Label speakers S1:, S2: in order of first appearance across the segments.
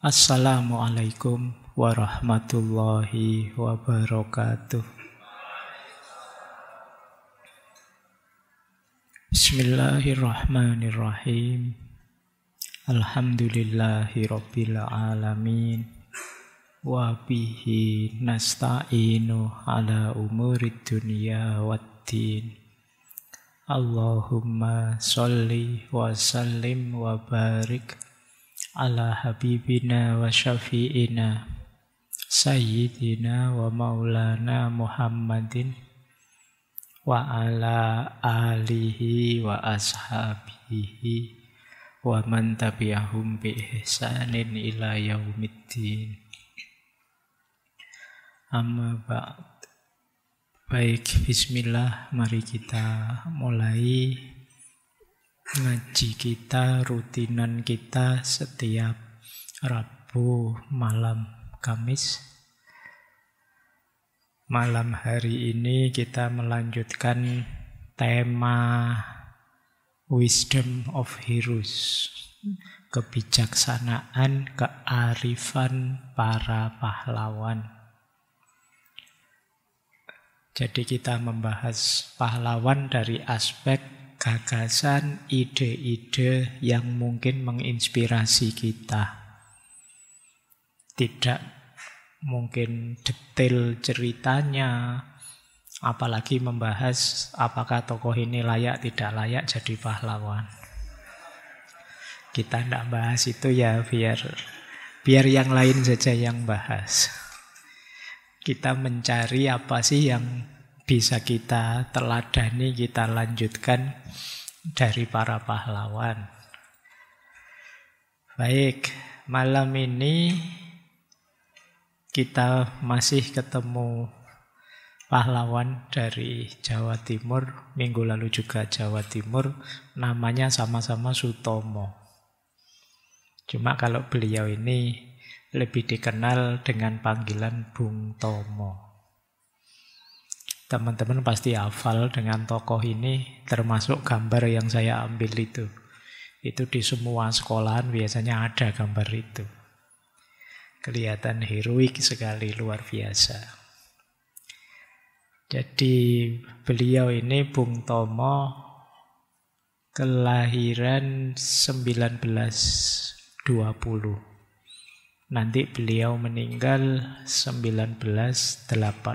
S1: Assalamualaikum warahmatullahi wabarakatuh. Bismillahirrahmanirrahim. Alhamdulillahi rabbil alamin. Wa bihi nasta'inu ala umurid dunya waddin. Allahumma sholli wa sallim wa barik ala habibina wa syafi'ina sayyidina wa maulana Muhammadin wa ala alihi wa ashabihi wa man tabi'ahum bi ihsanin ila yaumiddin. Amma ba'd. Baik, bismillah, mari kita mulai ngaji kita, rutinan kita setiap Rabu malam Kamis. Malam hari ini kita melanjutkan tema Wisdom of Heroes, kebijaksanaan, kearifan para pahlawan. Jadi kita membahas pahlawan dari aspek gagasan, ide-ide yang mungkin menginspirasi kita. Tidak mungkin detail ceritanya, apalagi membahas apakah tokoh ini layak tidak layak jadi pahlawan. Kita tidak bahas itu ya, biar yang lain saja yang bahas. Kita mencari apa sih yang bisa kita teladani, kita lanjutkan dari para pahlawan. Baik, malam ini kita masih ketemu pahlawan dari Jawa Timur. Minggu lalu juga Jawa Timur, namanya sama-sama Sutomo. Cuma kalau beliau ini lebih dikenal dengan panggilan Bung Tomo. Teman-teman pasti hafal dengan tokoh ini, termasuk gambar yang saya ambil itu. Itu di semua sekolahan biasanya ada gambar itu. Kelihatan heroik sekali, luar biasa. Jadi beliau ini Bung Tomo kelahiran 1920. Nanti beliau meninggal 1981.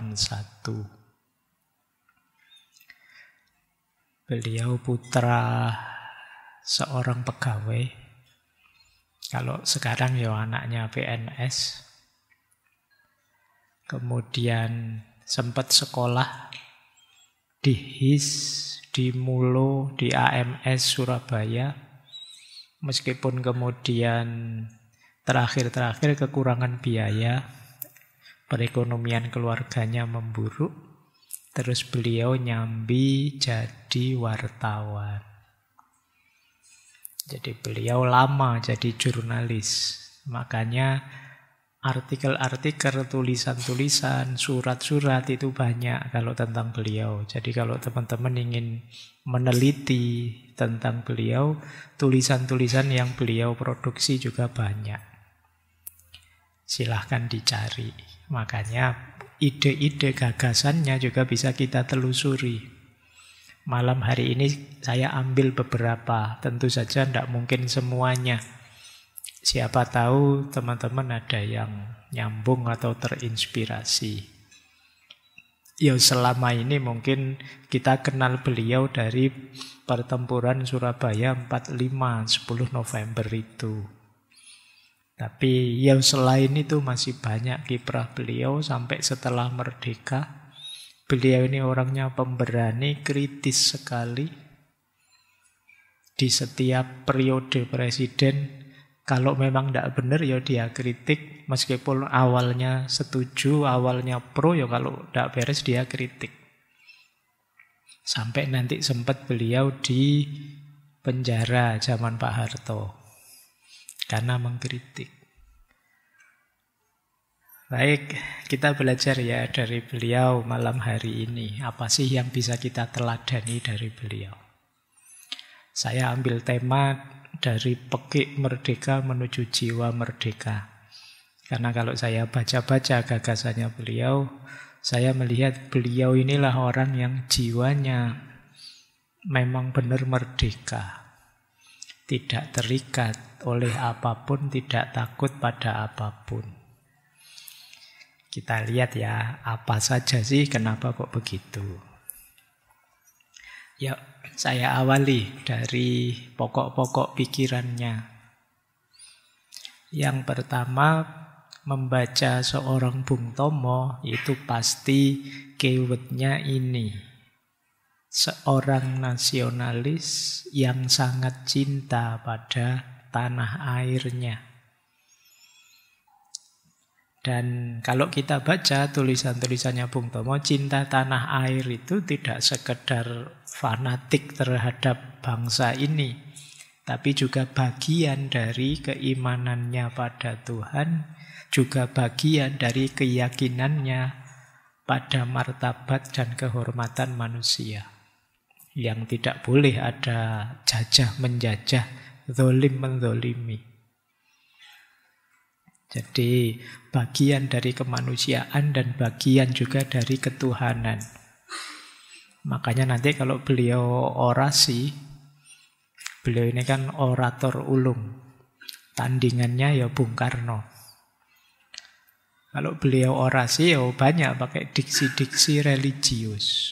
S1: Beliau putra seorang pegawai. Kalau sekarang ya anaknya PNS. Kemudian sempat sekolah di HIS, di Mulo, di AMS Surabaya. Meskipun kemudian terakhir-terakhir kekurangan biaya, perekonomian keluarganya memburuk, terus beliau nyambi jadi wartawan. Jadi beliau lama jadi jurnalis. Makanya artikel-artikel, tulisan-tulisan, surat-surat itu banyak kalau tentang beliau. Jadi kalau teman-teman ingin meneliti tentang beliau, tulisan-tulisan yang beliau produksi juga banyak. Silahkan dicari. Makanya ide-ide gagasannya juga bisa kita telusuri. Malam hari ini saya ambil beberapa. Tentu saja tidak mungkin semuanya. Siapa tahu teman-teman ada yang nyambung atau terinspirasi. Ya selama ini mungkin kita kenal beliau dari pertempuran Surabaya 45, 10 November itu. Tapi yang selain itu masih banyak kiprah beliau sampai setelah merdeka. Beliau ini orangnya pemberani, kritis sekali. Di setiap periode presiden, kalau memang tidak benar ya dia kritik. Meskipun awalnya setuju, awalnya pro, ya kalau tidak beres dia kritik. Sampai nanti sempat beliau di penjara zaman Pak Harto karena mengkritik. Baik, kita belajar ya dari beliau malam hari ini. Apa sih yang bisa kita teladani dari beliau? Saya ambil tema dari pekik merdeka menuju jiwa merdeka. Karena kalau saya baca-baca gagasannya beliau, saya melihat beliau inilah orang yang jiwanya memang benar merdeka. Tidak terikat oleh apapun, tidak takut pada apapun. Kita lihat ya, apa saja sih, kenapa kok begitu. Ya, saya awali dari pokok-pokok pikirannya. Yang pertama, membaca seorang Bung Tomo itu pasti keywordnya ini. Seorang nasionalis yang sangat cinta pada tanah airnya. Dan kalau kita baca tulisan-tulisannya Bung Tomo, cinta tanah air itu tidak sekedar fanatik terhadap bangsa ini, tapi juga bagian dari keimanannya pada Tuhan, juga bagian dari keyakinannya pada martabat dan kehormatan manusia. Yang tidak boleh ada jajah menjajah, zalim menzalimi. Jadi bagian dari kemanusiaan dan bagian juga dari ketuhanan. Makanya nanti kalau beliau orasi, beliau ini kan orator ulung. Tandingannya ya Bung Karno. Kalau beliau orasi ya banyak pakai diksi-diksi religius.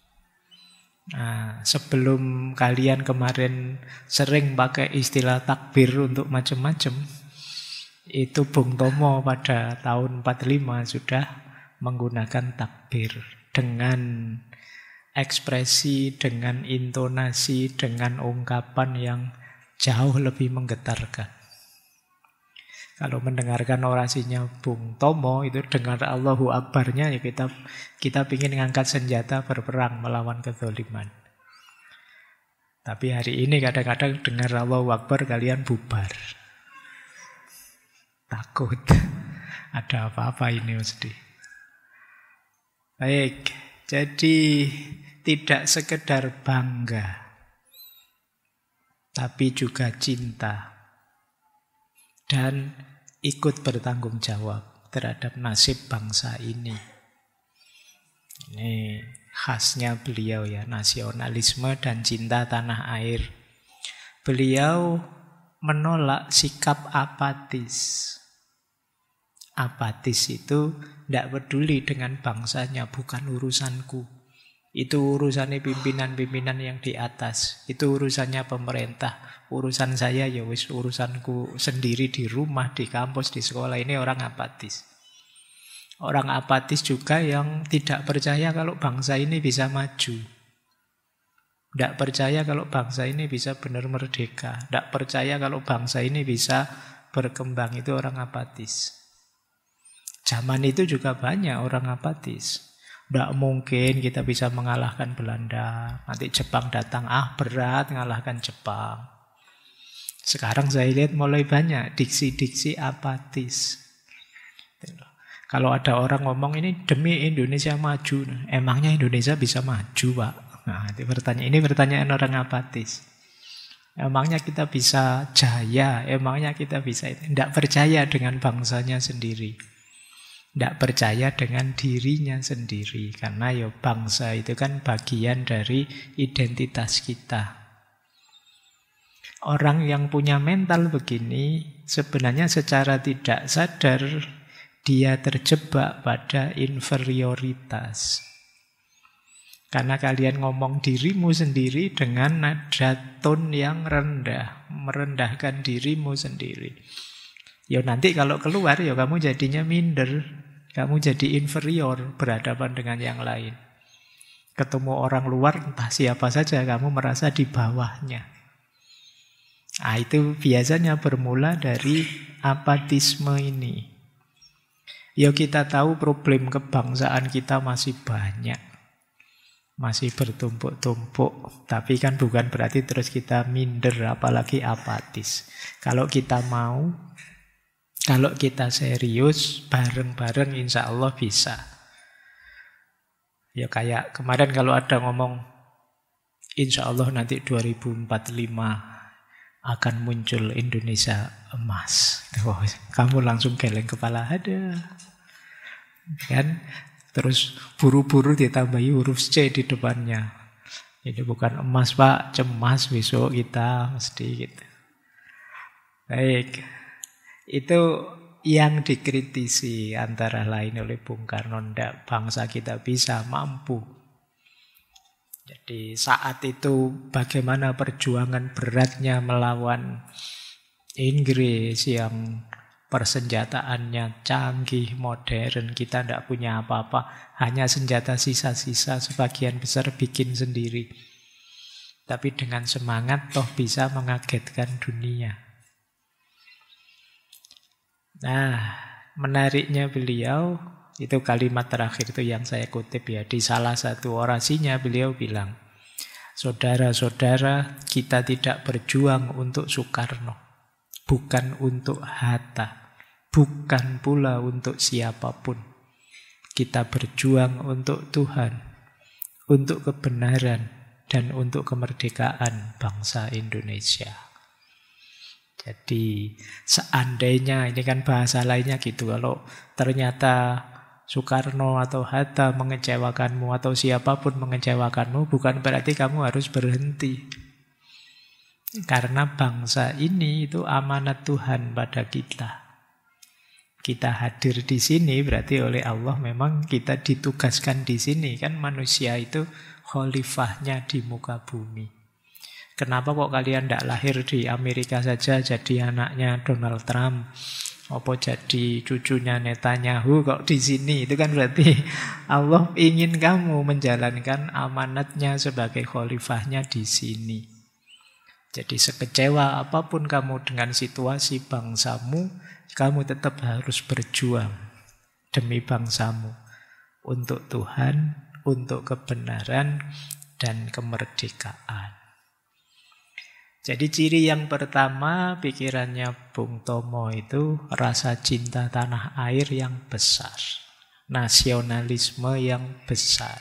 S1: Nah, sebelum kalian kemarin sering pakai istilah takbir untuk macam-macam, itu Bung Tomo pada tahun 45 sudah menggunakan takbir dengan ekspresi, dengan intonasi, dengan ungkapan yang jauh lebih menggetarkan. Kalau mendengarkan orasinya Bung Tomo, itu dengar Allahu Akbarnya, ya kita ingin ngangkat senjata berperang melawan kezaliman. Tapi hari ini kadang-kadang dengar Allahu Akbar kalian bubar. Takut. Ada apa-apa ini mesti. Baik, jadi tidak sekedar bangga, tapi juga cinta. Dan ikut bertanggung jawab terhadap nasib bangsa ini. Ini khasnya beliau ya, nasionalisme dan cinta tanah air. Beliau menolak sikap apatis. Apatis itu tidak peduli dengan bangsanya, bukan urusanku. Itu urusannya pimpinan-pimpinan yang di atas. Itu urusannya pemerintah. Urusan saya ya wis urusanku sendiri di rumah, di kampus, di sekolah. Ini orang apatis. Orang apatis juga yang tidak percaya kalau bangsa ini bisa maju. Tidak percaya kalau bangsa ini bisa benar merdeka. Tidak percaya kalau bangsa ini bisa berkembang. Itu orang apatis. Zaman itu juga banyak orang apatis. Tidak mungkin kita bisa mengalahkan Belanda. Nanti Jepang datang, berat mengalahkan Jepang. Sekarang saya lihat mulai banyak diksi-diksi apatis. Kalau ada orang ngomong ini demi Indonesia maju, emangnya Indonesia bisa maju, Pak? Nah, ini pertanyaan orang apatis. Emangnya kita bisa jaya? Emangnya kita bisa? Tidak percaya dengan bangsanya sendiri. Tidak percaya dengan dirinya sendiri. Karena ya bangsa itu kan bagian dari identitas kita. Orang yang punya mental begini sebenarnya secara tidak sadar dia terjebak pada inferioritas. Karena kalian ngomong dirimu sendiri dengan nada tone yang rendah, merendahkan dirimu sendiri. Ya nanti kalau keluar ya kamu jadinya minder, kamu jadi inferior berhadapan dengan yang lain. Ketemu orang luar entah siapa saja kamu merasa di bawahnya. Nah, itu biasanya bermula dari apatisme ini. Ya kita tahu problem kebangsaan kita masih banyak. Masih bertumpuk-tumpuk. Tapi kan bukan berarti terus kita minder apalagi apatis. Kalau kita mau, kalau kita serius, bareng-bareng insya Allah bisa. Ya kayak kemarin kalau ada ngomong insya Allah nanti 2045 akan muncul Indonesia emas. Wah, kamu langsung geleng kepala, ada. Kan? Terus buru-buru ditambahi huruf C di depannya. Ini bukan emas Pak, cemas besok kita mesti gitu. Baik, itu yang dikritisi antara lain oleh Bung Karno. Ndak, bangsa kita bisa, mampu. Jadi saat itu bagaimana perjuangan beratnya melawan Inggris yang persenjataannya canggih, modern. Kita tidak punya apa-apa, hanya senjata sisa-sisa, sebagian besar bikin sendiri. Tapi dengan semangat toh bisa mengagetkan dunia. Nah, menariknya beliau, itu kalimat terakhir itu yang saya kutip ya. Di salah satu orasinya beliau bilang, saudara-saudara, kita tidak berjuang untuk Soekarno, bukan untuk Hatta, bukan pula untuk siapapun. Kita berjuang untuk Tuhan, untuk kebenaran, dan untuk kemerdekaan bangsa Indonesia. Jadi seandainya, ini kan bahasa lainnya gitu, kalau ternyata Soekarno atau Hatta mengecewakanmu atau siapapun mengecewakanmu, bukan berarti kamu harus berhenti. Karena bangsa ini itu amanat Tuhan pada kita. Kita hadir di sini berarti oleh Allah memang kita ditugaskan di sini. Kan manusia itu khalifahnya di muka bumi. Kenapa kok kalian tidak lahir di Amerika saja jadi anaknya Donald Trump? Apa jadi cucunya Netanyahu kok di sini? Itu kan berarti Allah ingin kamu menjalankan amanatnya sebagai khalifahnya di sini. Jadi sekecewa apapun kamu dengan situasi bangsamu, kamu tetap harus berjuang demi bangsamu. Untuk Tuhan, untuk kebenaran, dan kemerdekaan. Jadi ciri yang pertama pikirannya Bung Tomo itu rasa cinta tanah air yang besar. Nasionalisme yang besar.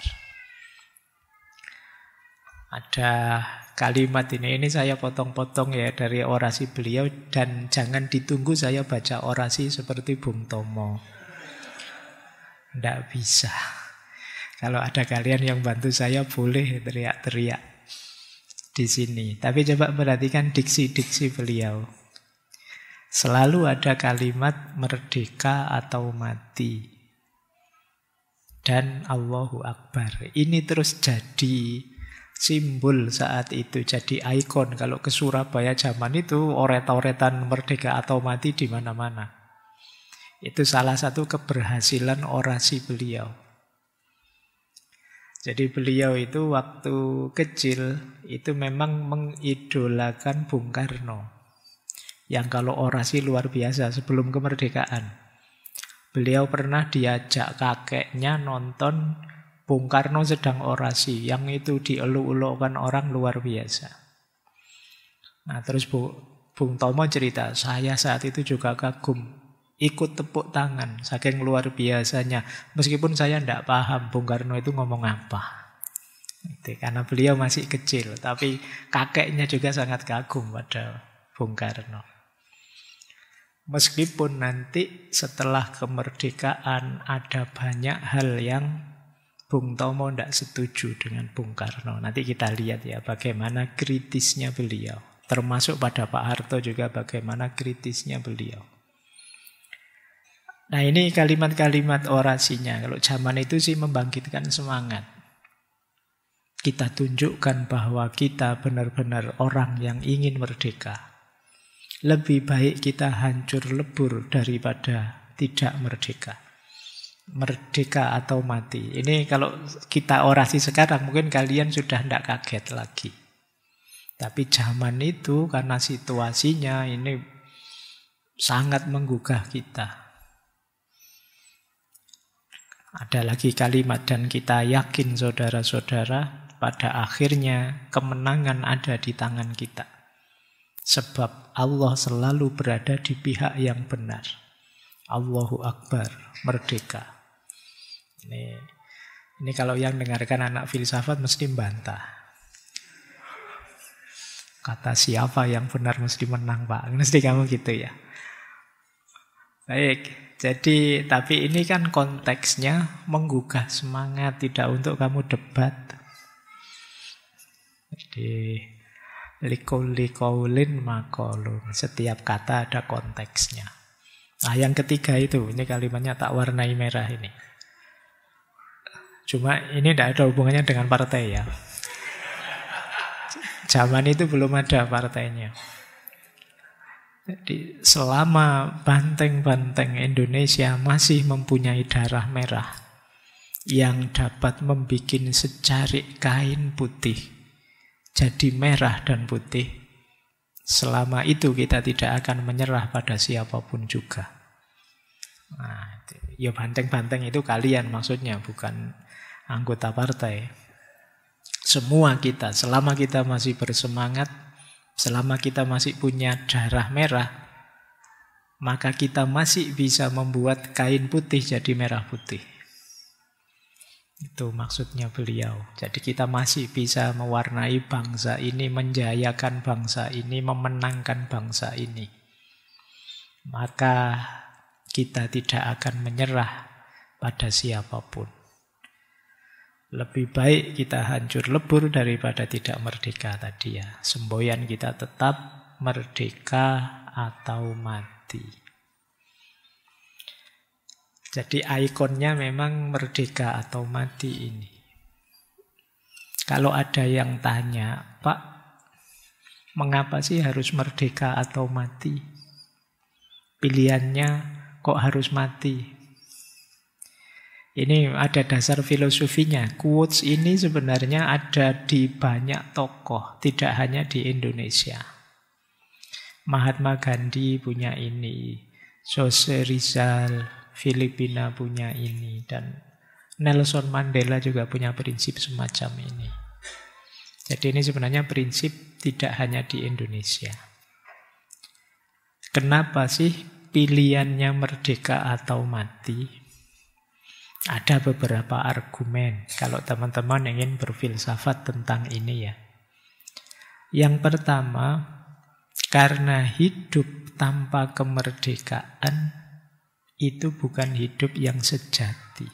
S1: Ada kalimat ini saya potong-potong ya dari orasi beliau, dan jangan ditunggu saya baca orasi seperti Bung Tomo. Tidak bisa. Kalau ada kalian yang bantu saya boleh teriak-teriak di sini. Tapi coba perhatikan diksi-diksi beliau. Selalu ada kalimat merdeka atau mati. Dan Allahu Akbar. Ini terus jadi simbol saat itu, jadi ikon. Kalau ke Surabaya zaman itu oret-oretan merdeka atau mati di mana-mana. Itu salah satu keberhasilan orasi beliau. Jadi beliau itu waktu kecil itu memang mengidolakan Bung Karno. Yang kalau orasi luar biasa sebelum kemerdekaan. Beliau pernah diajak kakeknya nonton Bung Karno sedang orasi. Yang itu dieluk-elukkan orang luar biasa. Nah terus Bung Tomo cerita, saya saat itu juga kagum. Ikut tepuk tangan, saking luar biasanya. Meskipun saya tidak paham Bung Karno itu ngomong apa. Itu, karena beliau masih kecil. Tapi kakeknya juga sangat kagum pada Bung Karno. Meskipun nanti setelah kemerdekaan ada banyak hal yang Bung Tomo tidak setuju dengan Bung Karno. Nanti kita lihat ya bagaimana kritisnya beliau. Termasuk pada Pak Harto juga bagaimana kritisnya beliau. Nah ini kalimat-kalimat orasinya. Kalau zaman itu sih membangkitkan semangat. Kita tunjukkan bahwa kita benar-benar orang yang ingin merdeka. Lebih baik kita hancur lebur daripada tidak merdeka. Merdeka atau mati. Ini kalau kita orasi sekarang mungkin kalian sudah tidak kaget lagi. Tapi zaman itu karena situasinya ini sangat menggugah kita. Ada lagi kalimat, dan kita yakin saudara-saudara pada akhirnya kemenangan ada di tangan kita. Sebab Allah selalu berada di pihak yang benar. Allahu Akbar, merdeka. Ini kalau yang dengarkan anak filsafat mesti bantah. Kata siapa yang benar mesti menang, Pak. Mesti kamu gitu ya. Baik, jadi tapi ini kan konteksnya menggugah semangat, tidak untuk kamu debat. Jadi likulli qaulin maqalun, setiap kata ada konteksnya. Nah, yang ketiga itu, ini kalimatnya tak warnai merah ini. Cuma ini tidak ada hubungannya dengan partai ya. Zaman itu belum ada partainya. Jadi selama banteng-banteng Indonesia masih mempunyai darah merah yang dapat membuat secarik kain putih jadi merah dan putih, selama itu kita tidak akan menyerah pada siapapun juga. Nah, ya banteng-banteng itu kalian maksudnya, bukan anggota partai. Semua kita, selama kita masih bersemangat, selama kita masih punya darah merah, maka kita masih bisa membuat kain putih jadi merah putih. Itu maksudnya beliau. Jadi kita masih bisa mewarnai bangsa ini, menjayakan bangsa ini, memenangkan bangsa ini. Maka kita tidak akan menyerah pada siapapun. Lebih baik kita hancur lebur daripada tidak merdeka tadi ya. Semboyan kita tetap merdeka atau mati. Jadi ikonnya memang merdeka atau mati ini. Kalau ada yang tanya, Pak, mengapa sih harus merdeka atau mati? Pilihannya kok harus mati? Ini ada dasar filosofinya. Quotes ini sebenarnya ada di banyak tokoh, tidak hanya di Indonesia. Mahatma Gandhi punya ini, Jose Rizal, Filipina punya ini, dan Nelson Mandela juga punya prinsip semacam ini. Jadi ini sebenarnya prinsip tidak hanya di Indonesia. Kenapa sih pilihannya merdeka atau mati? Ada beberapa argumen kalau teman-teman ingin berfilsafat tentang ini ya. Yang pertama, karena hidup tanpa kemerdekaan itu bukan hidup yang sejati.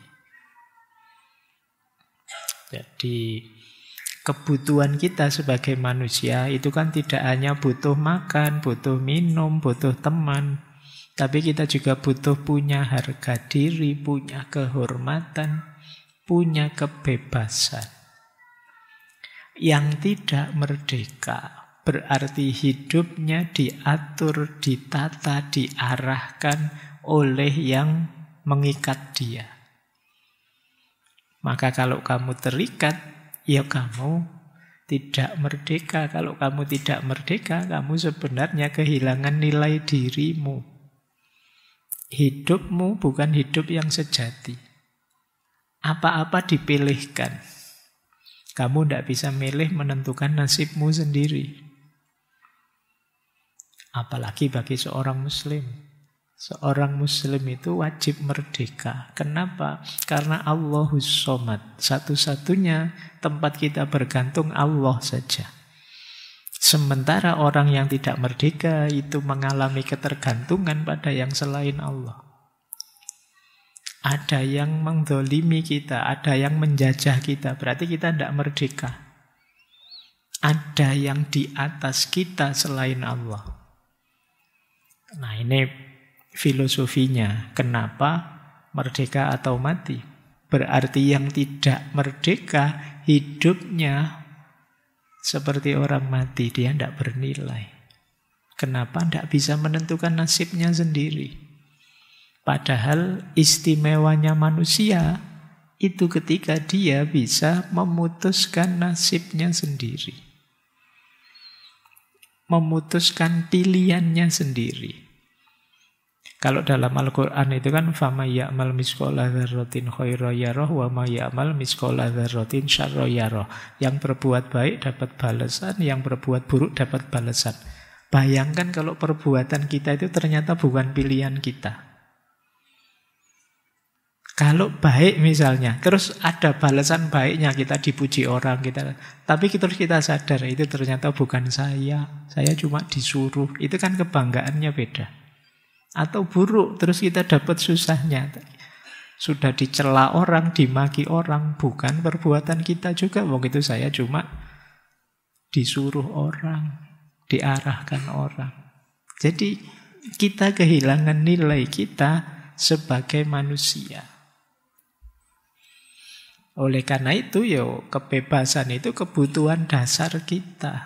S1: Jadi kebutuhan kita sebagai manusia itu kan tidak hanya butuh makan, butuh minum, butuh teman, tapi kita juga butuh punya harga diri, punya kehormatan, punya kebebasan. Yang tidak merdeka berarti hidupnya diatur, ditata, diarahkan oleh yang mengikat dia. Maka kalau kamu terikat, ya kamu tidak merdeka. Kalau kamu tidak merdeka, kamu sebenarnya kehilangan nilai dirimu. Hidupmu bukan hidup yang sejati. Apa-apa dipilihkan. Kamu tidak bisa milih menentukan nasibmu sendiri. Apalagi bagi seorang muslim. Seorang muslim itu wajib merdeka. Kenapa? Karena Allahus Shomad. Satu-satunya tempat kita bergantung Allah saja. Sementara orang yang tidak merdeka itu mengalami ketergantungan pada yang selain Allah. Ada yang mendolimi kita, ada yang menjajah kita, berarti kita tidak merdeka. Ada yang di atas kita selain Allah. Nah ini filosofinya. Kenapa merdeka atau mati? Berarti yang tidak merdeka hidupnya seperti orang mati, dia tidak bernilai. Kenapa? Tidak bisa menentukan nasibnya sendiri. Padahal istimewanya manusia itu ketika dia bisa memutuskan nasibnya sendiri. Memutuskan pilihannya sendiri. Kalau dalam Al-Quran itu kan فَمَنْ يَعْمَلْ مِثْقَالَ ذَرَّةٍ خَيْرًا يَرَهُ وَمَنْ يَعْمَلْ مِثْقَالَ ذَرَّةٍ شَرًّا يَرَهُ. Yang berbuat baik dapat balasan, yang berbuat buruk dapat balasan. Bayangkan kalau perbuatan kita itu ternyata bukan pilihan kita. Kalau baik misalnya, terus ada balasan baiknya, kita dipuji orang, tapi terus kita sadar itu ternyata bukan saya cuma disuruh, itu kan kebanggaannya beda. Atau buruk, terus kita dapat susahnya, sudah dicela orang, dimaki orang, bukan perbuatan kita juga, wong itu saya cuma disuruh orang, diarahkan orang. Jadi kita kehilangan nilai kita sebagai manusia. Oleh karena itu, kebebasan itu kebutuhan dasar kita.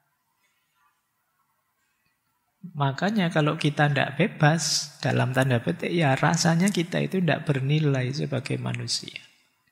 S1: Makanya kalau kita tidak bebas, dalam tanda petik, ya rasanya kita itu tidak bernilai sebagai manusia.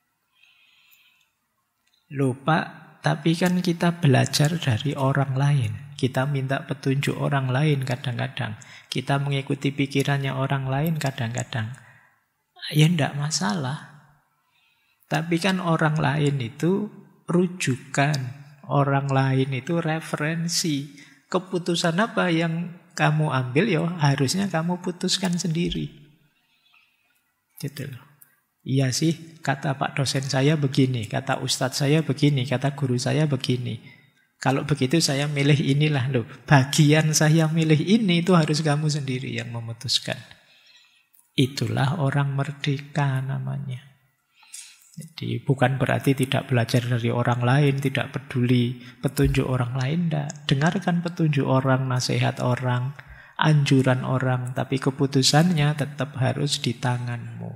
S1: Lupa, tapi kan kita belajar dari orang lain. Kita minta petunjuk orang lain kadang-kadang. Kita mengikuti pikirannya orang lain kadang-kadang. Ya tidak masalah. Tapi kan orang lain itu rujukan, orang lain itu referensi. Keputusan apa yang kamu ambil, harusnya kamu putuskan sendiri. Gitu loh. Iya sih, kata Pak dosen saya begini, kata ustadz saya begini, kata guru saya begini. Kalau begitu saya milih inilah loh. Bagian saya milih ini itu harus kamu sendiri yang memutuskan. Itulah orang merdeka namanya. Jadi bukan berarti tidak belajar dari orang lain, tidak peduli petunjuk orang lain, tidak. Dengarkan petunjuk orang, nasihat orang, anjuran orang, tapi keputusannya tetap harus di tanganmu.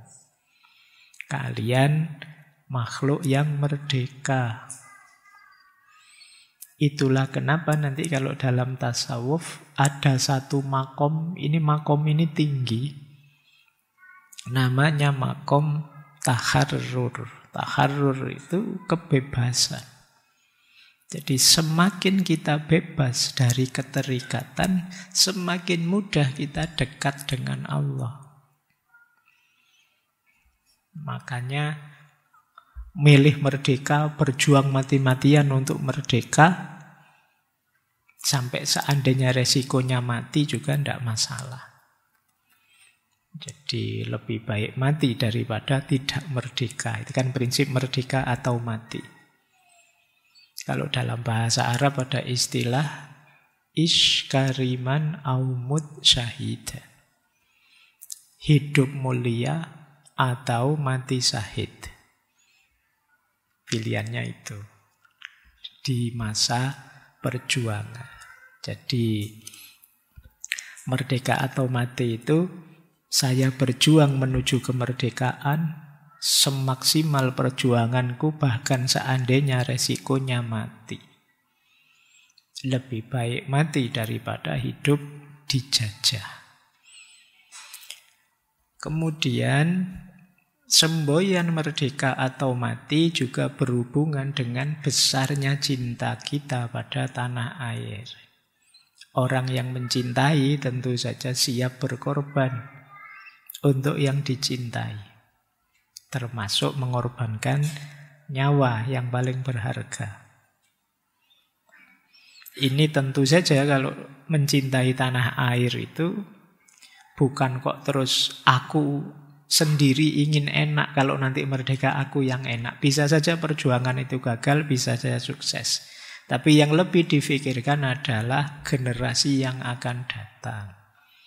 S1: Kalian makhluk yang merdeka. Itulah kenapa nanti kalau dalam tasawuf ada satu makom ini tinggi. Namanya makom taharrur. Taharrur itu kebebasan. Jadi semakin kita bebas dari keterikatan, semakin mudah kita dekat dengan Allah. Makanya milih merdeka, berjuang mati-matian untuk merdeka, sampai seandainya resikonya mati juga tidak masalah. Jadi lebih baik mati daripada tidak merdeka. Itu kan prinsip merdeka atau mati. Kalau dalam bahasa Arab ada istilah ish kariman au mut syahid. Hidup mulia atau mati syahid. Pilihannya itu di masa perjuangan. Jadi merdeka atau mati itu saya berjuang menuju kemerdekaan, semaksimal perjuanganku bahkan seandainya resikonya mati. Lebih baik mati daripada hidup dijajah. Kemudian semboyan merdeka atau mati juga berhubungan dengan besarnya cinta kita pada tanah air. Orang yang mencintai tentu saja siap berkorban untuk yang dicintai, termasuk mengorbankan nyawa yang paling berharga. Ini tentu saja kalau mencintai tanah air itu bukan kok terus aku sendiri ingin enak, kalau nanti merdeka aku yang enak. Bisa saja perjuangan itu gagal, bisa saja sukses. Tapi yang lebih difikirkan adalah generasi yang akan datang.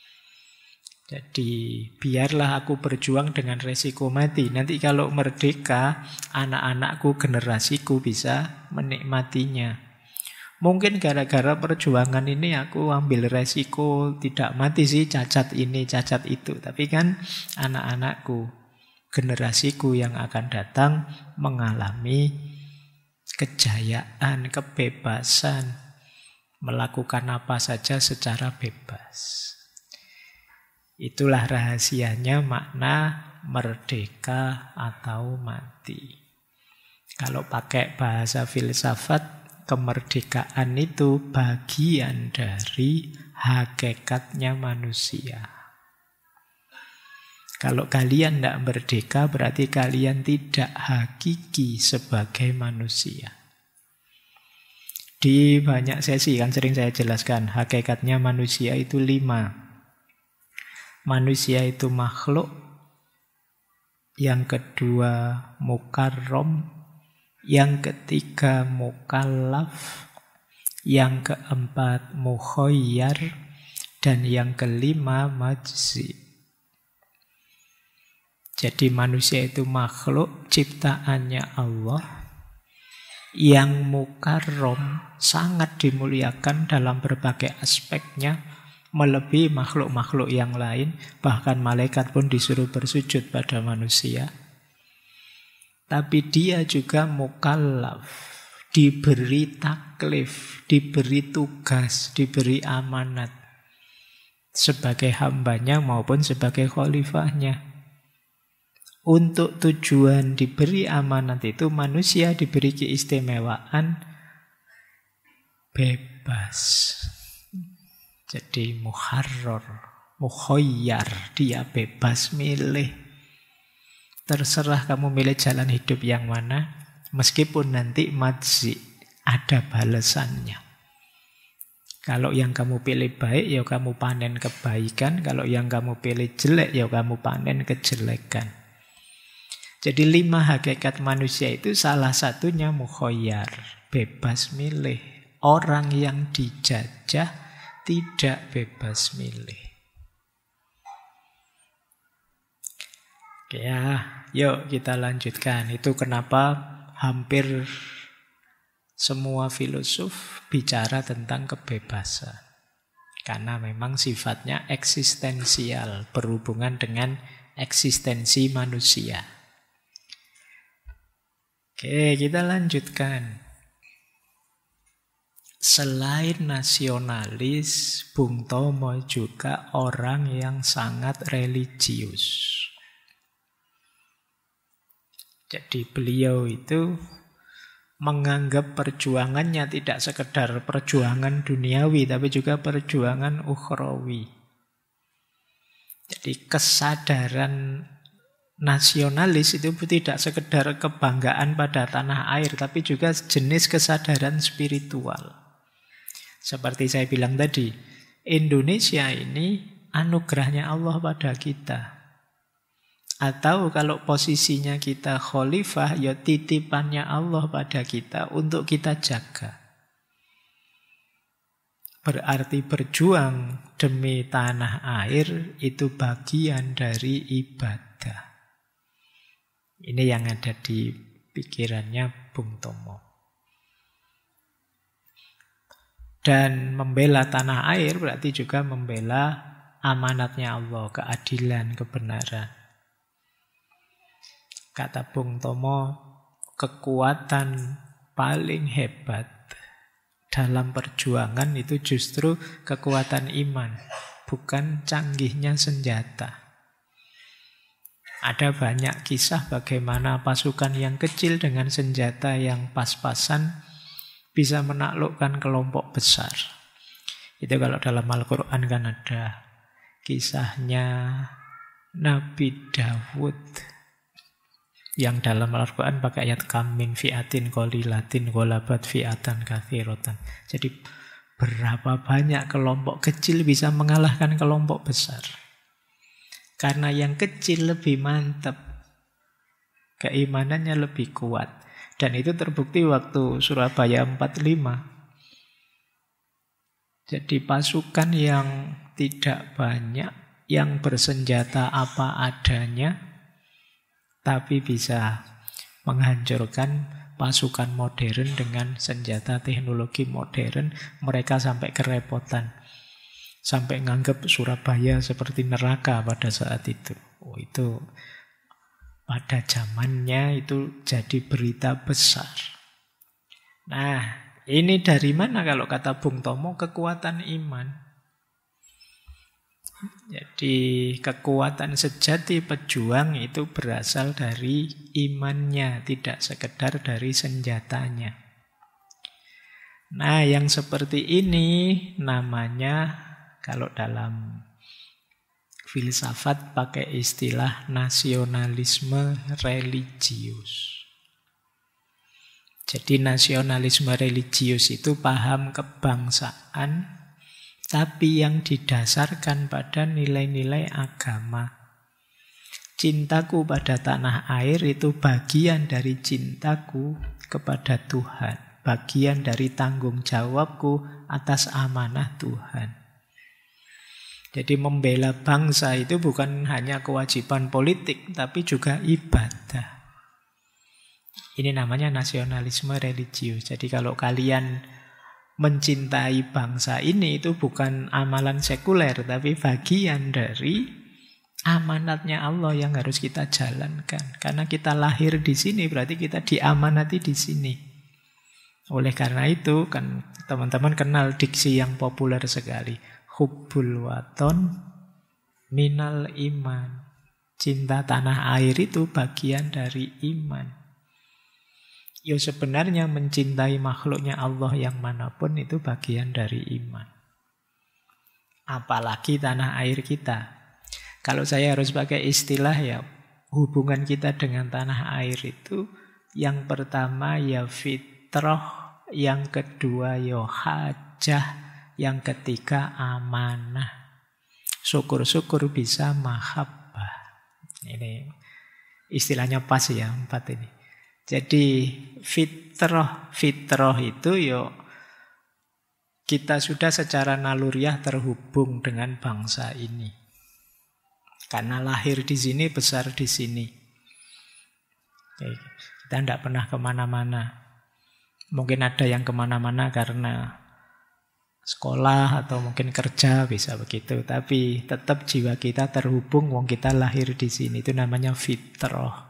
S1: Jadi biarlah aku berjuang dengan resiko mati. Nanti kalau merdeka, anak-anakku, generasiku bisa menikmatinya. Mungkin gara-gara perjuangan ini aku ambil resiko tidak mati sih, cacat ini, cacat itu. Tapi kan anak-anakku, generasiku yang akan datang mengalami kejayaan, kebebasan, melakukan apa saja secara bebas. Itulah rahasianya makna merdeka atau mati. Kalau pakai bahasa filsafat, kemerdekaan itu bagian dari hakikatnya manusia. Kalau kalian tidak merdeka, berarti kalian tidak hakiki sebagai manusia. Di banyak sesi kan sering saya jelaskan, hakikatnya manusia itu 5. Manusia itu makhluk yang kedua mukarrom, yang ketiga mukallaf, yang keempat mukhayyar, dan yang kelima majzi. Jadi manusia itu makhluk ciptaannya Allah yang mukarrom, sangat dimuliakan dalam berbagai aspeknya, melebihi makhluk-makhluk yang lain. Bahkan malaikat pun disuruh bersujud pada manusia. Tapi dia juga mukallaf, diberi taklif, diberi tugas, diberi amanat sebagai hambanya maupun sebagai khalifahnya. Untuk tujuan diberi amanat itu manusia diberi keistimewaan bebas. Jadi muharrar, mukhayyar, dia bebas milih. Terserah kamu milih jalan hidup yang mana, meskipun nanti majzi, ada balasannya. Kalau yang kamu pilih baik, ya kamu panen kebaikan. Kalau yang kamu pilih jelek, ya kamu panen kejelekan. Jadi 5 hakikat manusia itu salah satunya mukhayyar, bebas milih. Orang yang dijajah tidak bebas milih. Oke ya, yuk kita lanjutkan. Itu kenapa hampir semua filosof bicara tentang kebebasan. Karena memang sifatnya eksistensial, berhubungan dengan eksistensi manusia. Oke, kita lanjutkan. Selain nasionalis, Bung Tomo juga orang yang sangat religius. Jadi beliau itu menganggap perjuangannya tidak sekedar perjuangan duniawi, tapi juga perjuangan ukhrawi. Jadi kesadaran nasionalis itu tidak sekedar kebanggaan pada tanah air, tapi juga jenis kesadaran spiritual. Seperti saya bilang tadi, Indonesia ini anugerahnya Allah pada kita. Atau kalau posisinya kita khalifah, ya titipannya Allah pada kita untuk kita jaga. Berarti berjuang demi tanah air itu bagian dari ibadah. Ini yang ada di pikirannya Bung Tomo. Dan membela tanah air berarti juga membela amanatnya Allah, keadilan, kebenaran. Kata Bung Tomo, kekuatan paling hebat dalam perjuangan itu justru kekuatan iman, bukan canggihnya senjata. Ada banyak kisah bagaimana pasukan yang kecil dengan senjata yang pas-pasan bisa menaklukkan kelompok besar. Itu kalau dalam Al-Quran kan ada kisahnya Nabi Dawud yang dalam Al-Quran pakai ayat kam min fi'atin qalilatin ghalabat fi'atan katsiratan. Jadi berapa banyak kelompok kecil bisa mengalahkan kelompok besar. Karena yang kecil lebih mantap, keimanannya lebih kuat. Dan itu terbukti waktu Surabaya 45. Jadi pasukan yang tidak banyak, yang bersenjata apa adanya, tapi bisa menghancurkan pasukan modern dengan senjata teknologi modern. Mereka sampai kerepotan. Sampai nganggap Surabaya seperti neraka pada saat itu. Oh, itu pada zamannya itu jadi berita besar. Nah, ini dari mana kalau kata Bung Tomo? Kekuatan iman. Jadi kekuatan sejati pejuang itu berasal dari imannya, tidak sekedar dari senjatanya. Nah, yang seperti ini namanya, kalau dalam filsafat pakai istilah nasionalisme religius. Jadi nasionalisme religius itu paham kebangsaan, tapi yang didasarkan pada nilai-nilai agama. Cintaku pada tanah air itu bagian dari cintaku kepada Tuhan. Bagian dari tanggung jawabku atas amanah Tuhan. Jadi membela bangsa itu bukan hanya kewajiban politik, tapi juga ibadah. Ini namanya nasionalisme religius. Jadi kalau kalian mencintai bangsa ini, itu bukan amalan sekuler, tapi bagian dari amanatnya Allah yang harus kita jalankan. Karena kita lahir di sini, berarti kita diamanati di sini. Oleh karena itu, kan teman-teman kenal diksi yang populer sekali. Hubbul waton minal iman. Cinta tanah air itu bagian dari iman. Ya sebenarnya mencintai makhluknya Allah yang manapun itu bagian dari iman. Apalagi tanah air kita. Kalau saya harus pakai istilah ya, hubungan kita dengan tanah air itu yang pertama ya fitrah, yang kedua ya hajah, yang ketiga amanah. Syukur-syukur bisa mahabbah. Ini istilahnya pas ya, 4 ini. Jadi fitrah itu yo kita sudah secara naluriah terhubung dengan bangsa ini. Karena lahir di sini, besar di sini. Kita tidak pernah kemana-mana. Mungkin ada yang kemana-mana karena sekolah atau mungkin kerja, bisa begitu. Tapi tetap jiwa kita terhubung, wong kita lahir di sini. Itu namanya fitrah.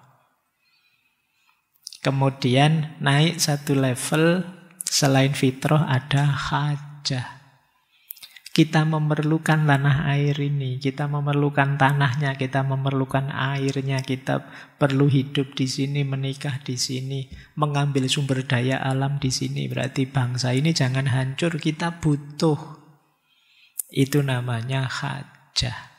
S1: Kemudian naik satu level, selain fitrah ada hajah. Kita memerlukan tanah air ini, kita memerlukan tanahnya, kita memerlukan airnya, kita perlu hidup di sini, menikah di sini, mengambil sumber daya alam di sini. Berarti bangsa ini jangan hancur, kita butuh. Itu namanya hajah.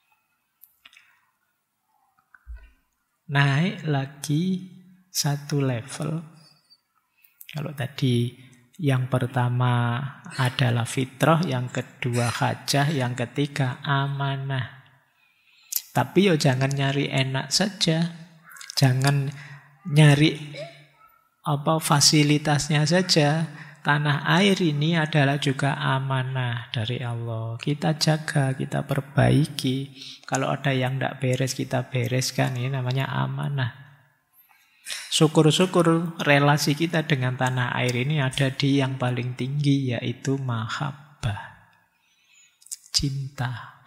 S1: Naik lagi satu level. Kalau tadi yang pertama adalah fitrah, yang kedua hajah, yang ketiga amanah. Tapi yo jangan nyari enak saja. Jangan nyari fasilitasnya saja. Tanah air ini adalah juga amanah dari Allah. Kita jaga, kita perbaiki. Kalau ada yang tidak beres, kita bereskan. Ini namanya amanah. Syukur-syukur relasi kita dengan tanah air ini ada di yang paling tinggi, yaitu mahabbah, cinta.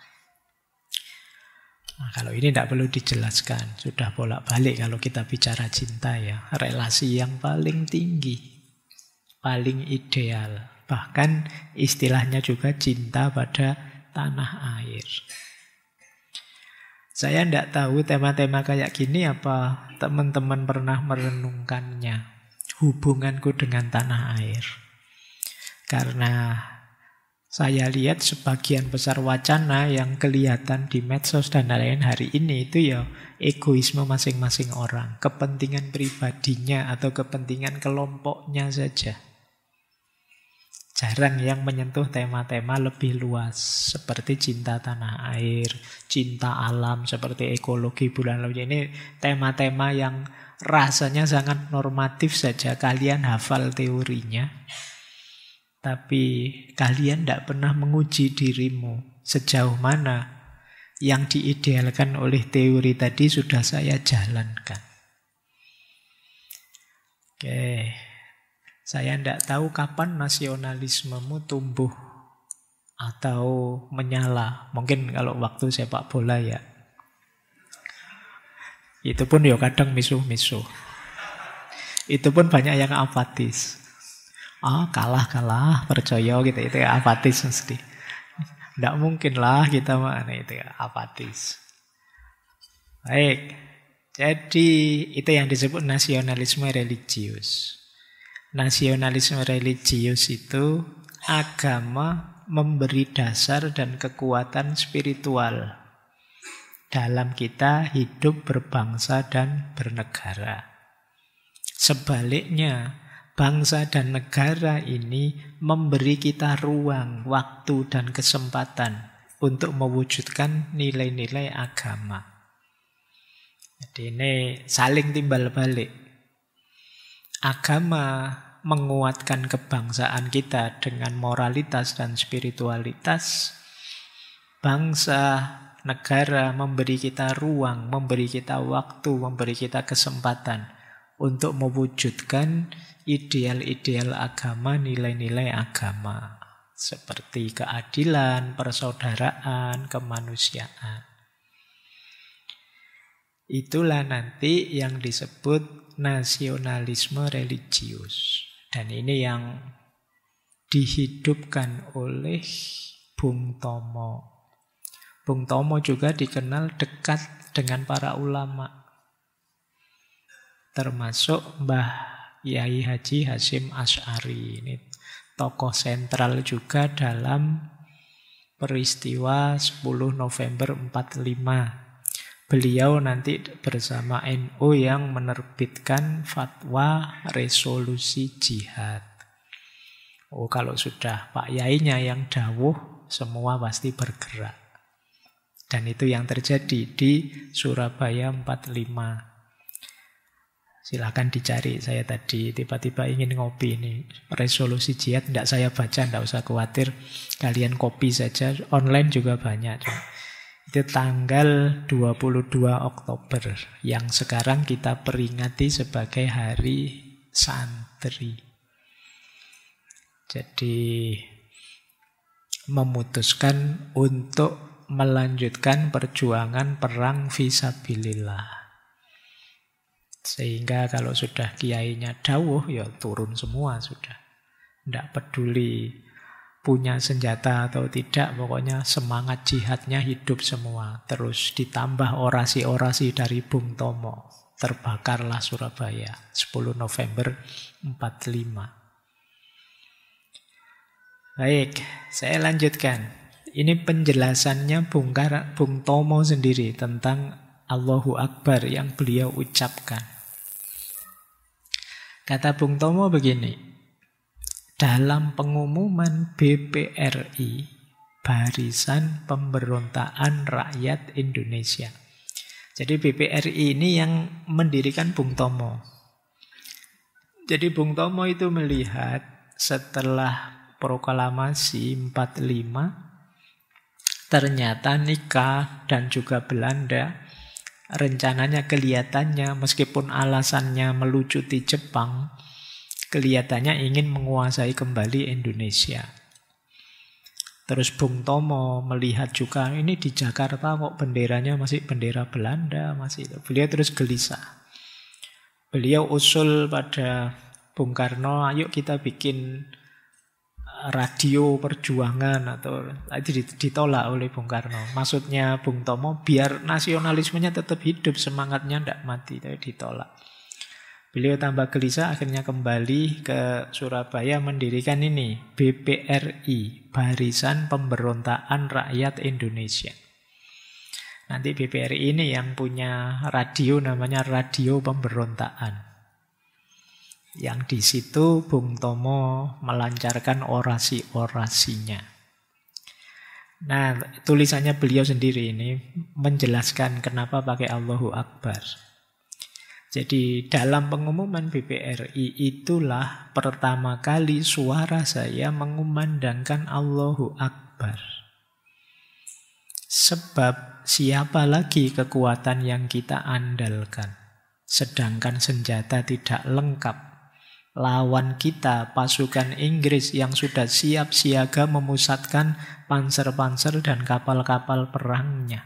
S1: Nah, kalau ini tidak perlu dijelaskan, sudah bolak-balik kalau kita bicara cinta ya. Relasi yang paling tinggi, paling ideal. Bahkan istilahnya juga cinta pada tanah air. Saya tidak tahu tema-tema kayak gini apa teman-teman pernah merenungkannya. Hubunganku dengan tanah air. Karena saya lihat sebagian besar wacana yang kelihatan di medsos dan lain-lain hari ini itu ya egoisme masing-masing orang. Kepentingan pribadinya atau kepentingan kelompoknya saja. Jarang yang menyentuh tema-tema lebih luas seperti cinta tanah air, cinta alam, seperti ekologi bulan lalu. Ini tema-tema yang rasanya sangat normatif saja. Kalian hafal teorinya, tapi kalian tidak pernah menguji dirimu sejauh mana yang diidealkan oleh teori tadi sudah saya jalankan. Oke. Saya tidak tahu kapan nasionalismemu tumbuh atau menyala. Mungkin kalau waktu sepak bola ya. Itu pun ya kadang misuh-misuh. Itu pun banyak yang apatis. Kalah, percaya gitu. Itu ya apatis mesti. Tidak mungkin lah kita itu ya apatis. Baik. Jadi itu yang disebut nasionalisme religius. Nasionalisme religius itu agama memberi dasar dan kekuatan spiritual dalam kita hidup berbangsa dan bernegara. Sebaliknya, bangsa dan negara ini memberi kita ruang, waktu, dan kesempatan untuk mewujudkan nilai-nilai agama. Jadi ini saling timbal balik. Agama menguatkan kebangsaan kita dengan moralitas dan spiritualitas. Bangsa, negara memberi kita ruang, memberi kita waktu, memberi kita kesempatan untuk mewujudkan ideal-ideal agama, nilai-nilai agama. Seperti keadilan, persaudaraan, kemanusiaan. Itulah nanti yang disebut nasionalisme religius. Dan ini yang dihidupkan oleh Bung Tomo. Bung Tomo juga dikenal dekat dengan para ulama. Termasuk Mbah Yai Haji Hasyim Asy'ari. Ini tokoh sentral juga dalam peristiwa 10 November 45. Beliau nanti bersama NU yang menerbitkan fatwa resolusi jihad. Oh, kalau sudah Pak Yainya yang dawuh, semua pasti bergerak. Dan itu yang terjadi di Surabaya 45. Silakan dicari, saya tadi tiba-tiba ingin ngopi ini. Resolusi jihad tidak saya baca, tidak usah khawatir. Kalian copy saja, online juga banyak. Itu tanggal 22 Oktober yang sekarang kita peringati sebagai Hari Santri. Jadi memutuskan untuk melanjutkan perjuangan perang fisabilillah. Sehingga kalau sudah kiainya dawuh, ya turun semua sudah. Tidak peduli punya senjata atau tidak, pokoknya semangat jihadnya hidup semua. Terus ditambah orasi-orasi dari Bung Tomo. Terbakarlah Surabaya 10 November 45. Baik, saya lanjutkan. Ini penjelasannya Bung Tomo sendiri tentang Allahu Akbar yang beliau ucapkan. Kata Bung Tomo begini, dalam pengumuman BPRI, Barisan Pemberontakan Rakyat Indonesia. Jadi BPRI ini yang mendirikan Bung Tomo. Jadi Bung Tomo itu melihat setelah proklamasi 45, ternyata nikah dan juga Belanda rencananya kelihatannya meskipun alasannya melucuti Jepang, kelihatannya ingin menguasai kembali Indonesia. Terus Bung Tomo melihat juga ini di Jakarta kok benderanya masih bendera Belanda, masih itu. Beliau terus gelisah. Beliau usul pada Bung Karno, ayo kita bikin radio perjuangan, atau ditolak oleh Bung Karno. Maksudnya Bung Tomo biar nasionalismenya tetap hidup, semangatnya tidak mati, tapi ditolak. Beliau tambah gelisah, akhirnya kembali ke Surabaya mendirikan ini, BPRI, Barisan Pemberontakan Rakyat Indonesia. Nanti BPRI ini yang punya radio namanya Radio Pemberontakan. Yang di situ Bung Tomo melancarkan orasi-orasinya. Nah, tulisannya beliau sendiri ini menjelaskan kenapa pakai Allahu Akbar. Jadi dalam pengumuman BPRI itulah pertama kali suara saya mengumandangkan Allahu Akbar. Sebab siapa lagi kekuatan yang kita andalkan? Sedangkan senjata tidak lengkap. Lawan kita pasukan Inggris yang sudah siap siaga memusatkan panser-panser dan kapal-kapal perangnya.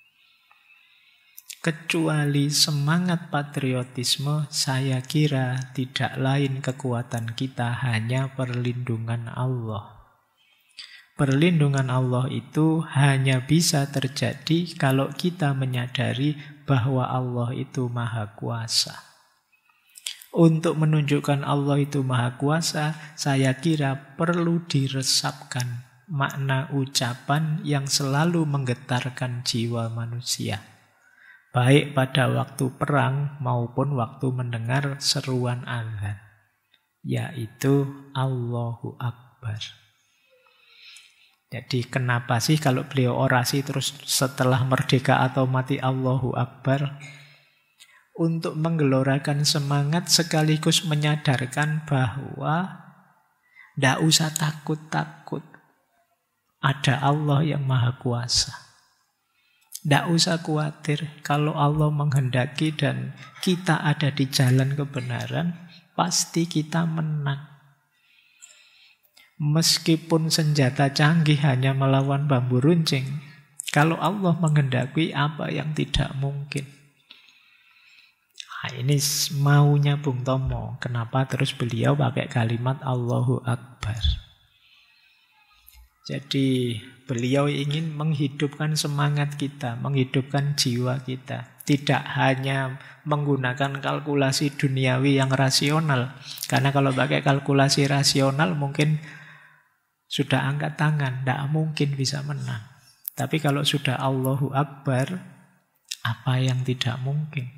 S1: Kecuali semangat patriotisme, saya kira tidak lain kekuatan kita hanya perlindungan Allah. Perlindungan Allah itu hanya bisa terjadi kalau kita menyadari bahwa Allah itu Maha Kuasa. Untuk menunjukkan Allah itu Maha Kuasa, saya kira perlu diresapkan makna ucapan yang selalu menggetarkan jiwa manusia. Baik pada waktu perang maupun waktu mendengar seruan azan, yaitu Allahu Akbar. Jadi kenapa sih kalau beliau orasi terus setelah merdeka atau mati Allahu Akbar? untuk menggelorakan semangat sekaligus menyadarkan bahwa tidak usah takut-takut. Ada Allah yang Maha Kuasa. Tidak usah khawatir kalau Allah menghendaki dan kita ada di jalan kebenaran, pasti kita menang. Meskipun senjata canggih hanya melawan bambu runcing, kalau Allah menghendaki apa yang tidak mungkin. Nah, ini maunya Bung Tomo. Kenapa terus beliau pakai kalimat Allahu Akbar. Jadi beliau ingin menghidupkan semangat kita, menghidupkan jiwa kita. Tidak hanya menggunakan kalkulasi duniawi yang rasional. Karena kalau pakai kalkulasi rasional mungkin sudah angkat tangan, tidak mungkin bisa menang. Tapi kalau sudah Allahu Akbar, apa yang tidak mungkin?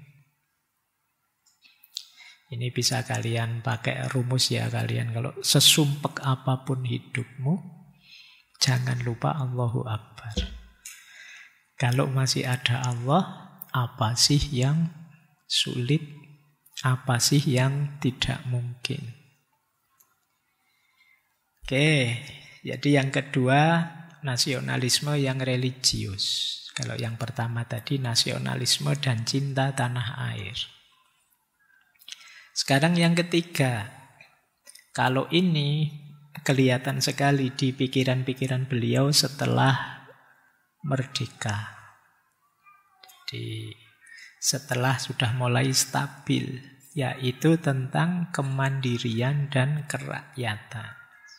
S1: Ini bisa kalian pakai rumus ya kalian. Kalau sesumpek apapun hidupmu, jangan lupa Allahu Akbar. Kalau masih ada Allah, apa sih yang sulit? Apa sih yang tidak mungkin? Oke, jadi yang kedua, nasionalisme yang religius. Kalau yang pertama tadi, nasionalisme dan cinta tanah air. Sekarang yang ketiga, kalau ini kelihatan sekali di pikiran-pikiran beliau setelah merdeka. Jadi setelah sudah mulai stabil, yaitu tentang kemandirian dan kerakyatan.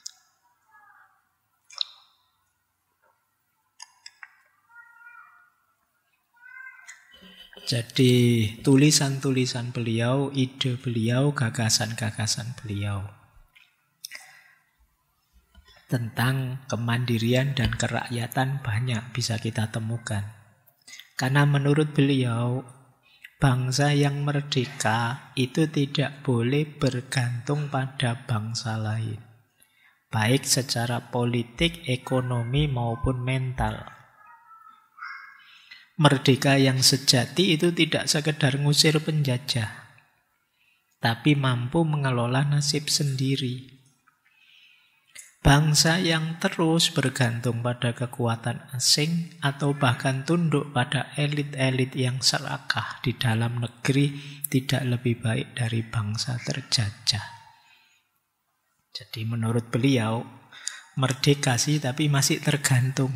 S1: Jadi tulisan-tulisan beliau, ide beliau, gagasan-gagasan beliau tentang kemandirian dan kerakyatan banyak bisa kita temukan. Karena menurut beliau, bangsa yang merdeka itu tidak boleh bergantung pada bangsa lain. Baik secara politik, ekonomi maupun mental. Merdeka yang sejati itu tidak sekedar ngusir penjajah, tapi mampu mengelola nasib sendiri. Bangsa yang terus bergantung pada kekuatan asing atau bahkan tunduk pada elit-elit yang serakah di dalam negeri tidak lebih baik dari bangsa terjajah. Jadi menurut beliau, merdeka sih tapi masih tergantung.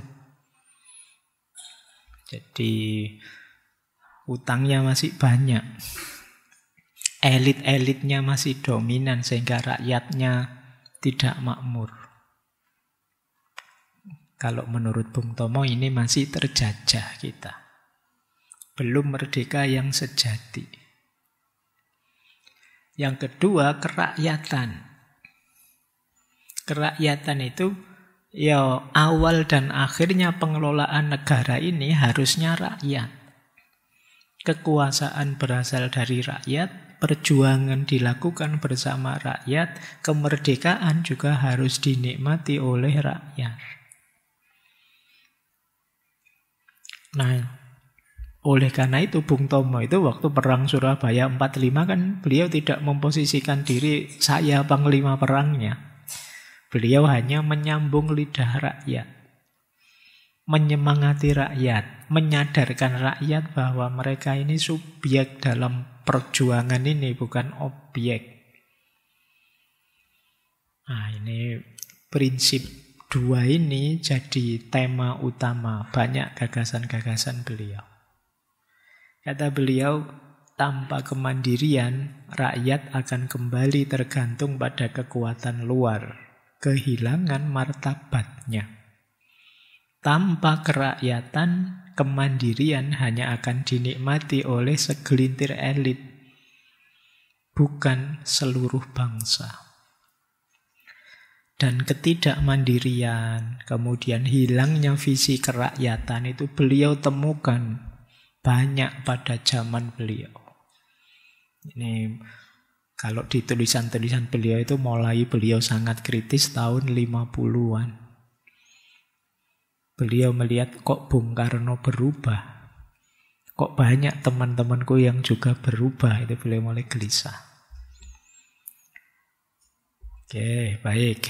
S1: Jadi utangnya masih banyak. Elit-elitnya masih dominan sehingga rakyatnya tidak makmur. Kalau menurut Bung Tomo ini masih terjajah kita. Belum merdeka yang sejati. Yang kedua, kerakyatan. Kerakyatan itu ya awal dan akhirnya pengelolaan negara ini harusnya rakyat. Kekuasaan berasal dari rakyat, perjuangan dilakukan bersama rakyat, kemerdekaan juga harus dinikmati oleh rakyat. Nah, oleh karena itu Bung Tomo itu waktu perang Surabaya 45 kan beliau tidak memposisikan diri saya panglima perangnya. Beliau hanya menyambung lidah rakyat, menyemangati rakyat, menyadarkan rakyat bahwa mereka ini subjek dalam perjuangan ini, bukan objek. Nah, ini prinsip dua ini jadi tema utama banyak gagasan-gagasan beliau. Kata beliau, tanpa kemandirian, rakyat akan kembali tergantung pada kekuatan luar. Kehilangan martabatnya. Tanpa kerakyatan, kemandirian hanya akan dinikmati oleh segelintir elit, bukan seluruh bangsa. Dan ketidakmandirian, kemudian hilangnya visi kerakyatan itu beliau temukan banyak pada zaman beliau. Ini kalau di tulisan-tulisan beliau itu mulai beliau sangat kritis tahun 50-an. Beliau melihat kok Bung Karno berubah. Kok banyak teman-temanku yang juga berubah? Itu beliau mulai gelisah. Oke, baik.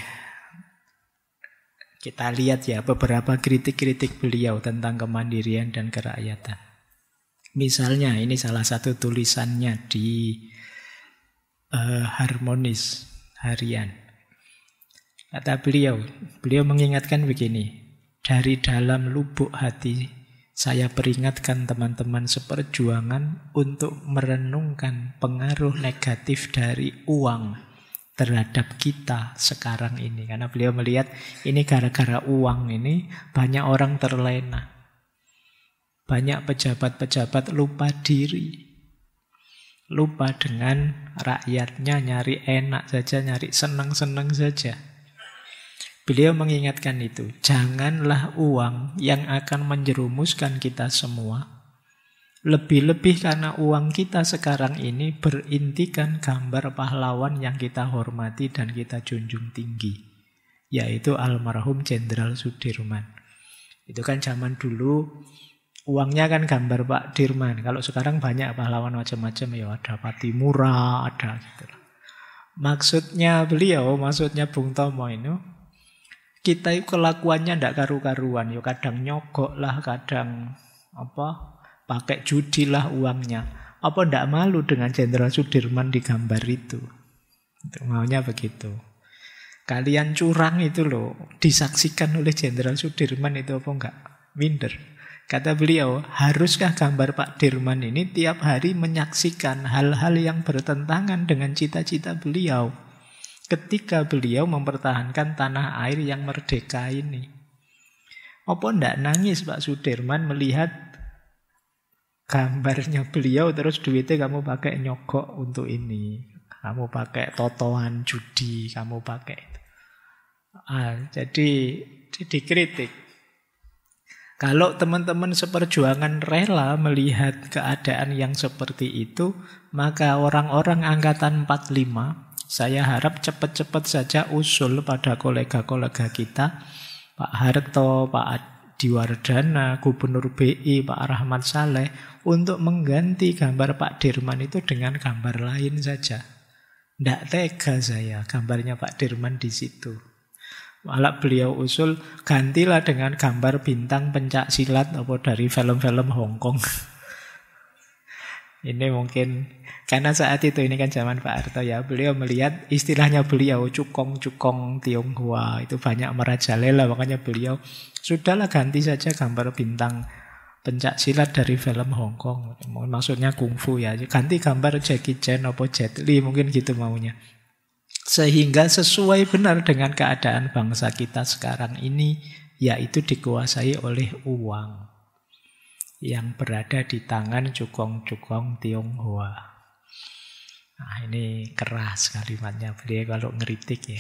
S1: Kita lihat ya beberapa kritik-kritik beliau tentang kemandirian dan kerakyatan. Misalnya ini salah satu tulisannya di Harmonis Harian. Kata beliau mengingatkan begini, dari dalam lubuk hati saya peringatkan teman-teman seperjuangan untuk merenungkan pengaruh negatif dari uang terhadap kita sekarang ini. Karena beliau melihat ini gara-gara uang ini banyak orang terlena. Banyak pejabat-pejabat lupa diri. Lupa dengan rakyatnya, nyari enak saja, nyari senang-senang saja. Beliau mengingatkan itu, janganlah uang yang akan menjerumuskan kita semua. Lebih-lebih karena uang kita sekarang ini berintikan gambar pahlawan yang kita hormati dan kita junjung tinggi, yaitu almarhum Jenderal Sudirman. Itu kan zaman dulu, uangnya kan gambar Pak Dirman. Kalau sekarang banyak pahlawan macam-macam, ya ada Patimura, ada gitu. Maksudnya Bung Tomo ini, kita itu kelakuannya ndak karu-karuan, yo kadang nyogok lah, kadang pakai judi lah uangnya. Apa ndak malu dengan Jenderal Sudirman di gambar itu? Itu maunya begitu. Kalian curang itu loh, disaksikan oleh Jenderal Sudirman itu apa enggak? Minder. Kata beliau, haruskah gambar Pak Dirman ini tiap hari menyaksikan hal-hal yang bertentangan dengan cita-cita beliau ketika beliau mempertahankan tanah air yang merdeka ini? Apa ndak nangis Pak Sudirman melihat gambarnya beliau terus duitnya kamu pakai nyogok untuk ini, kamu pakai totoan judi, kamu pakai itu. Jadi dikritik. Kalau teman-teman seperjuangan rela melihat keadaan yang seperti itu, maka orang-orang angkatan 45, saya harap cepat-cepat saja usul pada kolega-kolega kita, Pak Harto, Pak Diwardana, Gubernur BI, Pak Rahmat Saleh, untuk mengganti gambar Pak Dirman itu dengan gambar lain saja. Tidak tega saya gambarnya Pak Dirman di situ. Malah beliau usul, gantilah dengan gambar bintang pencak silat apa dari film-film Hong Kong. Ini mungkin karena saat itu, ini kan zaman Pak Harto ya, beliau melihat istilahnya beliau cukong-cukong Tionghoa itu banyak merajalela, makanya beliau sudahlah ganti saja gambar bintang pencak silat dari film Hong Kong. Maksudnya kungfu ya, ganti gambar Jackie Chan apa Jet Li, mungkin gitu maunya. Sehingga sesuai benar dengan keadaan bangsa kita sekarang ini, yaitu dikuasai oleh uang yang berada di tangan cukong-cukong Tionghoa. Nah, ini keras kalimatnya beliau kalau ngeritik ya.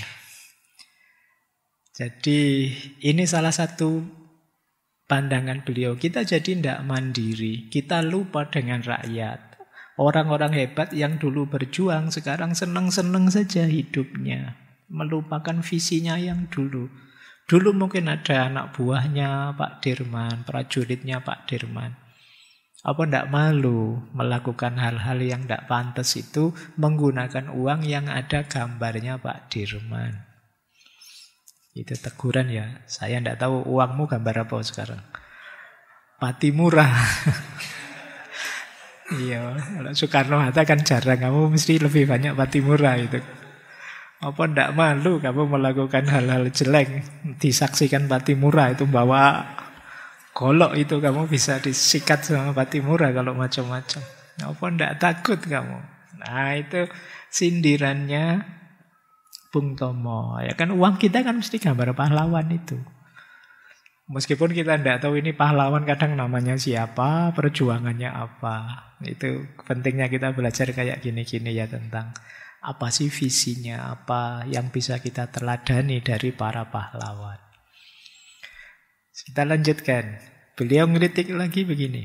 S1: Jadi ini salah satu pandangan beliau. Kita jadi tidak mandiri, kita lupa dengan rakyat. Orang-orang hebat yang dulu berjuang sekarang senang-senang saja hidupnya, melupakan visinya yang dulu. Dulu mungkin ada anak buahnya Pak Dirman, prajuritnya Pak Dirman. Apa tidak malu melakukan hal-hal yang tidak pantas itu menggunakan uang yang ada gambarnya Pak Dirman? Itu teguran ya. Saya tidak tahu uangmu gambar apa sekarang. Patimura. Iya, kalau Soekarno-Hatta kan jarang, kamu mesti lebih banyak Patimura itu. Apa ndak malu kamu melakukan hal-hal jelek, disaksikan Patimura itu bawa golok itu, kamu bisa disikat sama Patimura kalau macam-macam. Apa ndak takut kamu? Nah, itu sindirannya Bung Tomo. Ya kan uang kita kan mesti gambar pahlawan itu. Meskipun kita ndak tahu ini pahlawan kadang namanya siapa, perjuangannya apa. Itu pentingnya kita belajar kayak gini-gini ya tentang apa sih visinya, apa yang bisa kita teladani dari para pahlawan. Kita lanjutkan. Beliau ngeritik lagi begini.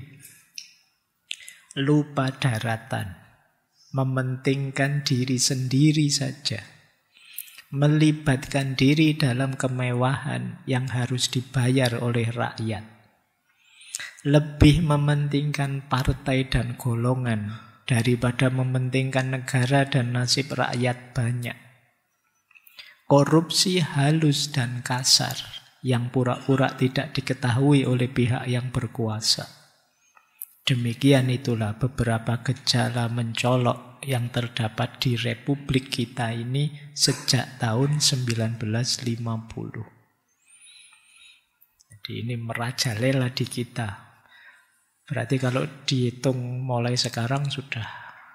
S1: Lupa daratan, mementingkan diri sendiri saja, melibatkan diri dalam kemewahan yang harus dibayar oleh rakyat. lebih mementingkan partai dan golongan daripada mementingkan negara dan nasib rakyat banyak. Korupsi halus dan kasar yang pura-pura tidak diketahui oleh pihak yang berkuasa. Demikian itulah beberapa gejala mencolok yang terdapat di Republik kita ini sejak tahun 1950. Jadi ini merajalela di kita. Berarti kalau dihitung mulai sekarang sudah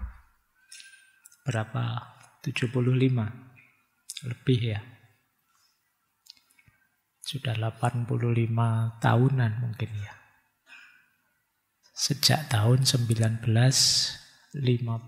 S1: berapa? 75 lebih ya. Sudah 85 tahunan mungkin ya. Sejak tahun 1950.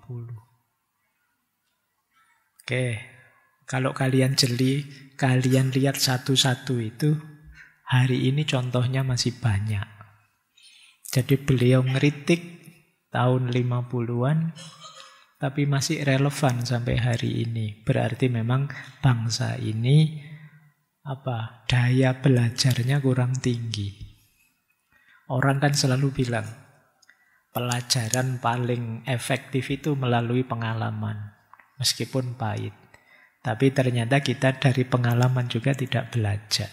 S1: Oke, kalau kalian jeli, kalian lihat satu-satu itu, hari ini contohnya masih banyak. Jadi beliau ngeritik tahun 50-an, tapi masih relevan sampai hari ini. Berarti memang bangsa ini daya belajarnya kurang tinggi. Orang kan selalu bilang, pelajaran paling efektif itu melalui pengalaman, meskipun pahit. Tapi ternyata kita dari pengalaman juga tidak belajar.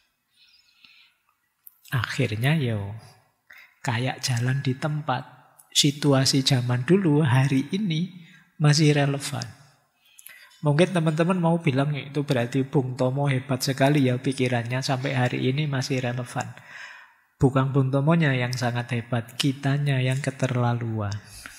S1: Akhirnya kayak jalan di tempat. Situasi zaman dulu, hari ini masih relevan. Mungkin teman-teman mau bilang itu berarti Bung Tomo hebat sekali ya pikirannya, sampai hari ini masih relevan. Bukan Bung Tomonya yang sangat hebat, kitanya yang keterlaluan.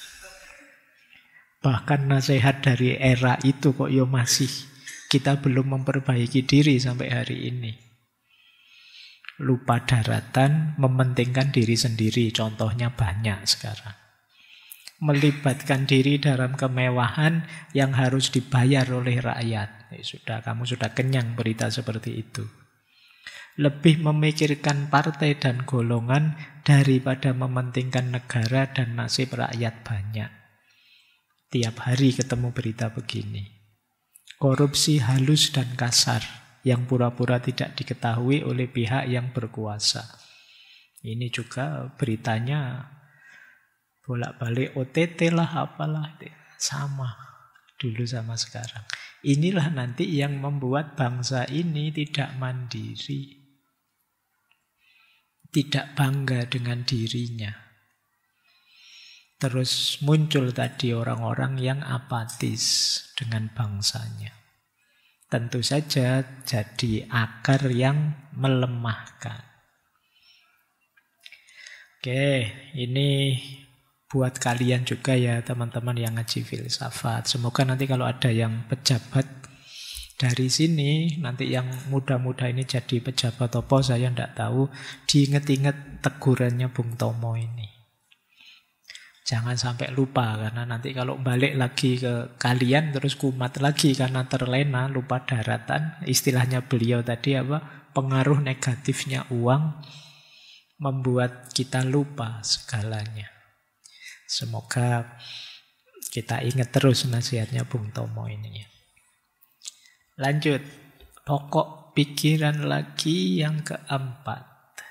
S1: Bahkan nasihat dari era itu kok masih kita belum memperbaiki diri sampai hari ini. Lupa daratan, mementingkan diri sendiri, contohnya banyak sekarang. Melibatkan diri dalam kemewahan yang harus dibayar oleh rakyat. Kamu sudah kenyang berita seperti itu. Lebih memikirkan partai dan golongan daripada mementingkan negara dan nasib rakyat banyak. Tiap hari ketemu berita begini. Korupsi halus dan kasar yang pura-pura tidak diketahui oleh pihak yang berkuasa. Ini juga beritanya bolak-balik OTT lah apalah, sama dulu sama sekarang. Inilah nanti yang membuat bangsa ini tidak mandiri, tidak bangga dengan dirinya. Terus muncul tadi orang-orang yang apatis dengan bangsanya. Tentu saja jadi akar yang melemahkan. Oke, ini buat kalian juga ya teman-teman yang ngaji filsafat. Semoga nanti kalau ada yang pejabat dari sini, nanti yang muda-muda ini jadi pejabat apa saya tidak tahu, diinget-inget tegurannya Bung Tomo ini. Jangan sampai lupa, karena nanti kalau balik lagi ke kalian terus kumat lagi karena terlena, lupa daratan. Istilahnya beliau tadi pengaruh negatifnya uang membuat kita lupa segalanya. Semoga kita ingat terus nasihatnya Bung Tomo ini. Lanjut, pokok pikiran lagi yang keempat.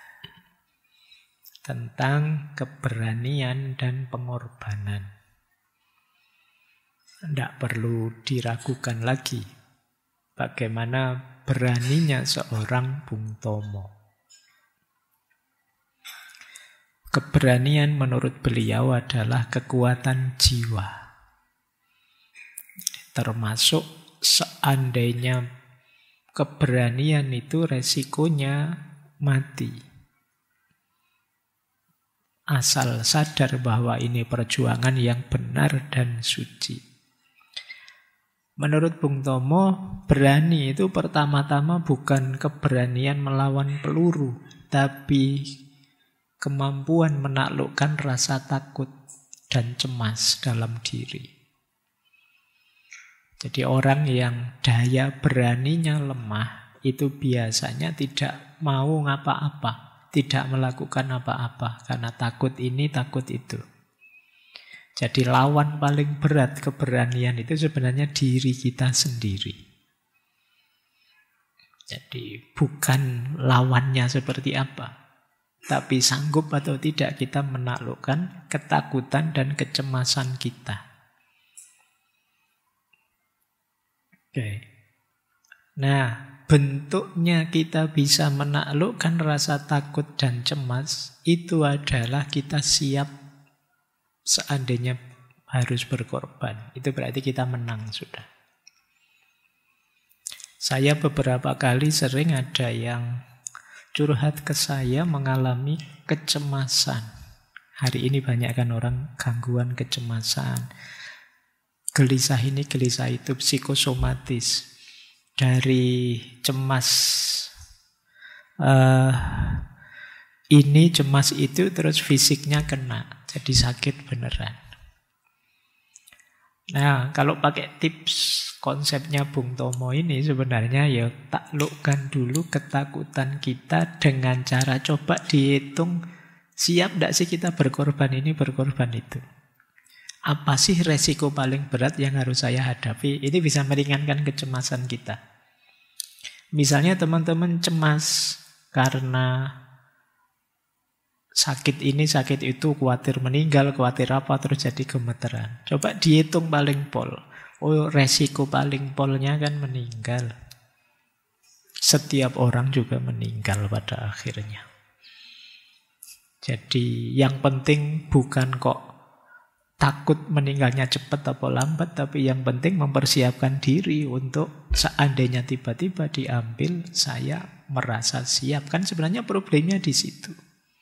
S1: Tentang keberanian dan pengorbanan. Tidak perlu diragukan lagi bagaimana beraninya seorang Bung Tomo. Keberanian menurut beliau adalah kekuatan jiwa. Termasuk seandainya keberanian itu resikonya mati. Asal sadar bahwa ini perjuangan yang benar dan suci. Menurut Bung Tomo, berani itu pertama-tama bukan keberanian melawan peluru, tapi kemampuan menaklukkan rasa takut dan cemas dalam diri. Jadi orang yang daya beraninya lemah itu biasanya tidak mau ngapa-apa, tidak melakukan apa-apa karena takut ini, takut itu. Jadi lawan paling berat keberanian itu sebenarnya diri kita sendiri. Jadi bukan lawannya seperti apa, Tapi sanggup atau tidak kita menaklukkan ketakutan dan kecemasan kita. Oke. Nah, bentuknya kita bisa menaklukkan rasa takut dan cemas itu adalah kita siap seandainya harus berkorban. Itu berarti kita menang sudah. Saya beberapa kali sering ada yang curhat ke saya mengalami kecemasan. Hari ini banyak kan orang gangguan kecemasan. Gelisah ini, gelisah itu, psikosomatis. Dari cemas ini, cemas itu, terus fisiknya kena. Jadi sakit beneran. Nah, kalau pakai tips konsepnya Bung Tomo ini sebenarnya ya taklukkan dulu ketakutan kita dengan cara coba dihitung siap tidak sih kita berkorban ini, berkorban itu. Apa sih resiko paling berat yang harus saya hadapi? Ini bisa meringankan kecemasan kita. Misalnya teman-teman cemas karena sakit ini, sakit itu, khawatir meninggal, khawatir apa, terus jadi gemeteran. Coba dihitung paling pol. Oh, resiko paling polnya kan meninggal. Setiap orang juga meninggal pada akhirnya. Jadi yang penting bukan kok takut meninggalnya cepat atau lambat, tapi yang penting mempersiapkan diri untuk seandainya tiba-tiba diambil, saya merasa siap. Kan sebenarnya problemnya di situ.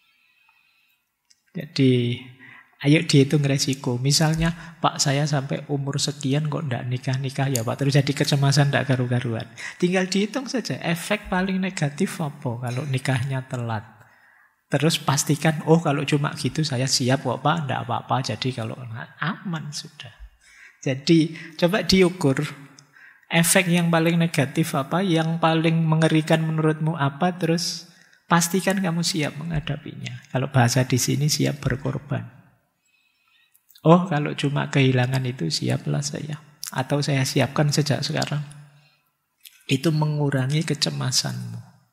S1: Jadi ayo dihitung resiko. Misalnya, Pak saya sampai umur sekian kok tidak nikah-nikah ya Pak. Terus jadi kecemasan tidak karu-karuan. Tinggal dihitung saja efek paling negatif apa kalau nikahnya telat. Terus pastikan, oh kalau cuma gitu saya siap kok Pak, tidak apa-apa. Jadi kalau aman sudah. Jadi coba diukur efek yang paling negatif apa, yang paling mengerikan menurutmu apa, terus pastikan kamu siap menghadapinya. Kalau bahasa di sini siap berkorban. Oh, kalau cuma kehilangan itu siaplah saya. Atau saya siapkan sejak sekarang. Itu mengurangi kecemasanmu.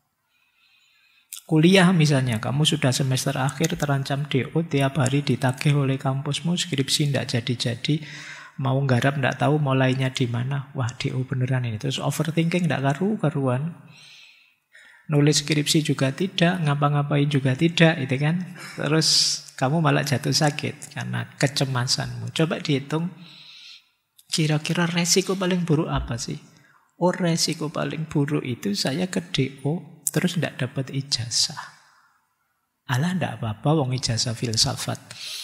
S1: Kuliah misalnya, kamu sudah semester akhir terancam DO, tiap hari ditagih oleh kampusmu, skripsi tidak jadi-jadi, mau nggarap tidak tahu mulainya di mana. Wah, DO beneran ini. Terus overthinking tidak karu-karuan. Nulis skripsi juga tidak, ngapa-ngapain juga tidak, itu kan. Terus kamu malah jatuh sakit karena kecemasanmu. Coba dihitung, kira-kira resiko paling buruk apa sih? Oh, resiko paling buruk itu saya ke DO, terus tidak dapat ijazah. Alah, tidak apa-apa, wong ijazah filsafat.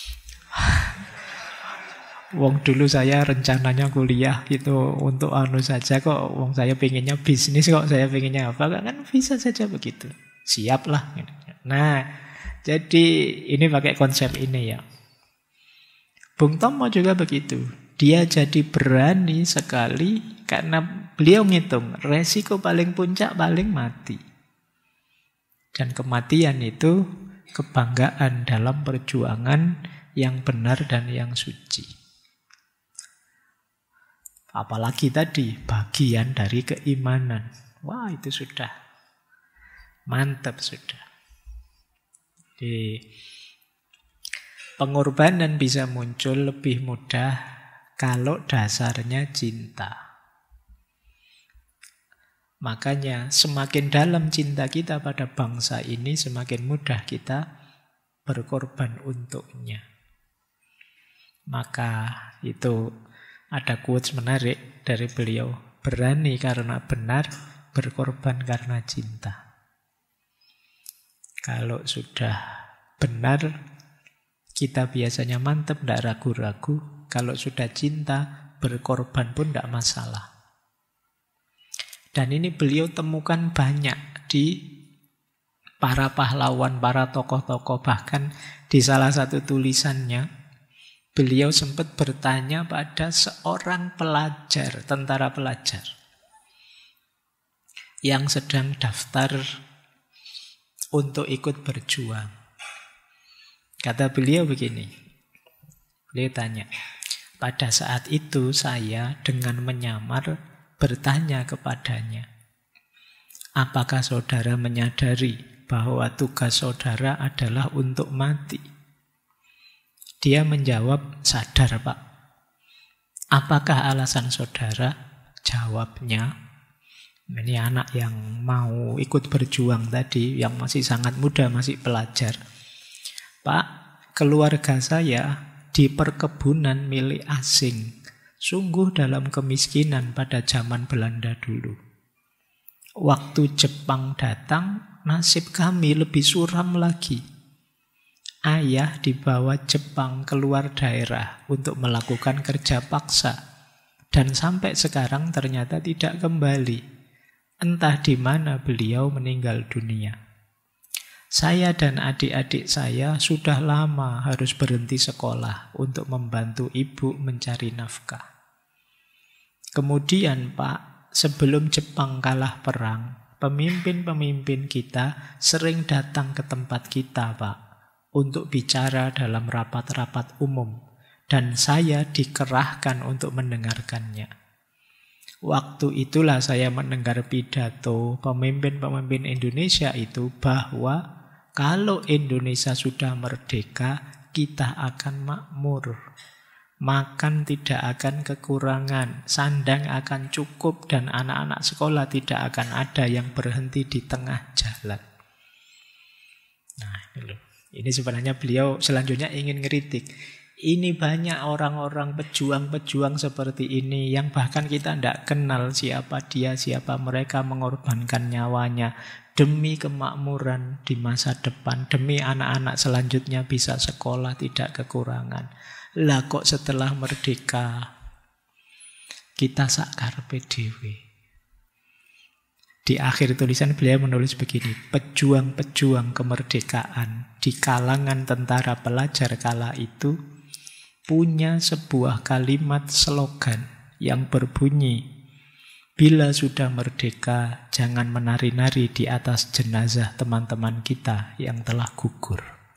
S1: Wong dulu saya rencananya kuliah itu untuk anu saja kok. Wong saya pengennya bisnis kok, saya pengennya apa, kan bisa saja begitu. Siaplah. Nah, jadi ini pakai konsep ini ya. Bung Tomo juga begitu. Dia jadi berani sekali karena beliau ngitung resiko paling puncak paling mati. Dan kematian itu kebanggaan dalam perjuangan yang benar dan yang suci. Apalagi tadi bagian dari keimanan. Wah, itu sudah mantap sudah. Di pengorbanan bisa muncul lebih mudah kalau dasarnya cinta. Makanya semakin dalam cinta kita pada bangsa ini, semakin mudah kita berkorban untuknya. Maka itu ada quotes menarik dari beliau. Berani karena benar, berkorban karena cinta. Kalau sudah benar, kita biasanya mantap, tidak ragu-ragu. Kalau sudah cinta, berkorban pun tidak masalah. Dan ini beliau temukan banyak di para pahlawan, para tokoh-tokoh. Bahkan di salah satu tulisannya, beliau sempat bertanya pada seorang pelajar, tentara pelajar, yang sedang daftar untuk ikut berjuang. Kata beliau begini, beliau tanya, pada saat itu saya dengan menyamar bertanya kepadanya, apakah saudara menyadari bahwa tugas saudara adalah untuk mati. Dia menjawab, sadar Pak. Apakah alasan saudara? Jawabnya, ini anak yang mau ikut berjuang tadi, yang masih sangat muda, masih pelajar. Pak, keluarga saya di perkebunan milik asing, sungguh dalam kemiskinan pada zaman Belanda dulu. Waktu Jepang datang, nasib kami lebih suram lagi. Ayah dibawa Jepang keluar daerah untuk melakukan kerja paksa. Dan sampai sekarang ternyata tidak kembali. Entah di mana beliau meninggal dunia. Saya dan adik-adik saya sudah lama harus berhenti sekolah untuk membantu ibu mencari nafkah. Kemudian Pak, sebelum Jepang kalah perang, pemimpin-pemimpin kita sering datang ke tempat kita Pak, untuk bicara dalam rapat-rapat umum. Dan saya dikerahkan untuk mendengarkannya. Waktu itulah saya mendengar pidato pemimpin-pemimpin Indonesia itu bahwa kalau Indonesia sudah merdeka, kita akan makmur. Makan tidak akan kekurangan, sandang akan cukup, dan anak-anak sekolah tidak akan ada yang berhenti di tengah jalan. Nah, ini sebenarnya beliau selanjutnya ingin ngeritik. Ini banyak orang-orang pejuang-pejuang seperti ini yang bahkan kita tidak kenal siapa dia, siapa mereka, mengorbankan nyawanya demi kemakmuran di masa depan, demi anak-anak selanjutnya bisa sekolah tidak kekurangan. Lah kok setelah merdeka kita sak karepe dhewe. Di akhir tulisan beliau menulis begini, pejuang-pejuang kemerdekaan di kalangan tentara pelajar kala itu punya sebuah kalimat slogan yang berbunyi, bila sudah merdeka, jangan menari-nari di atas jenazah teman-teman kita yang telah gugur.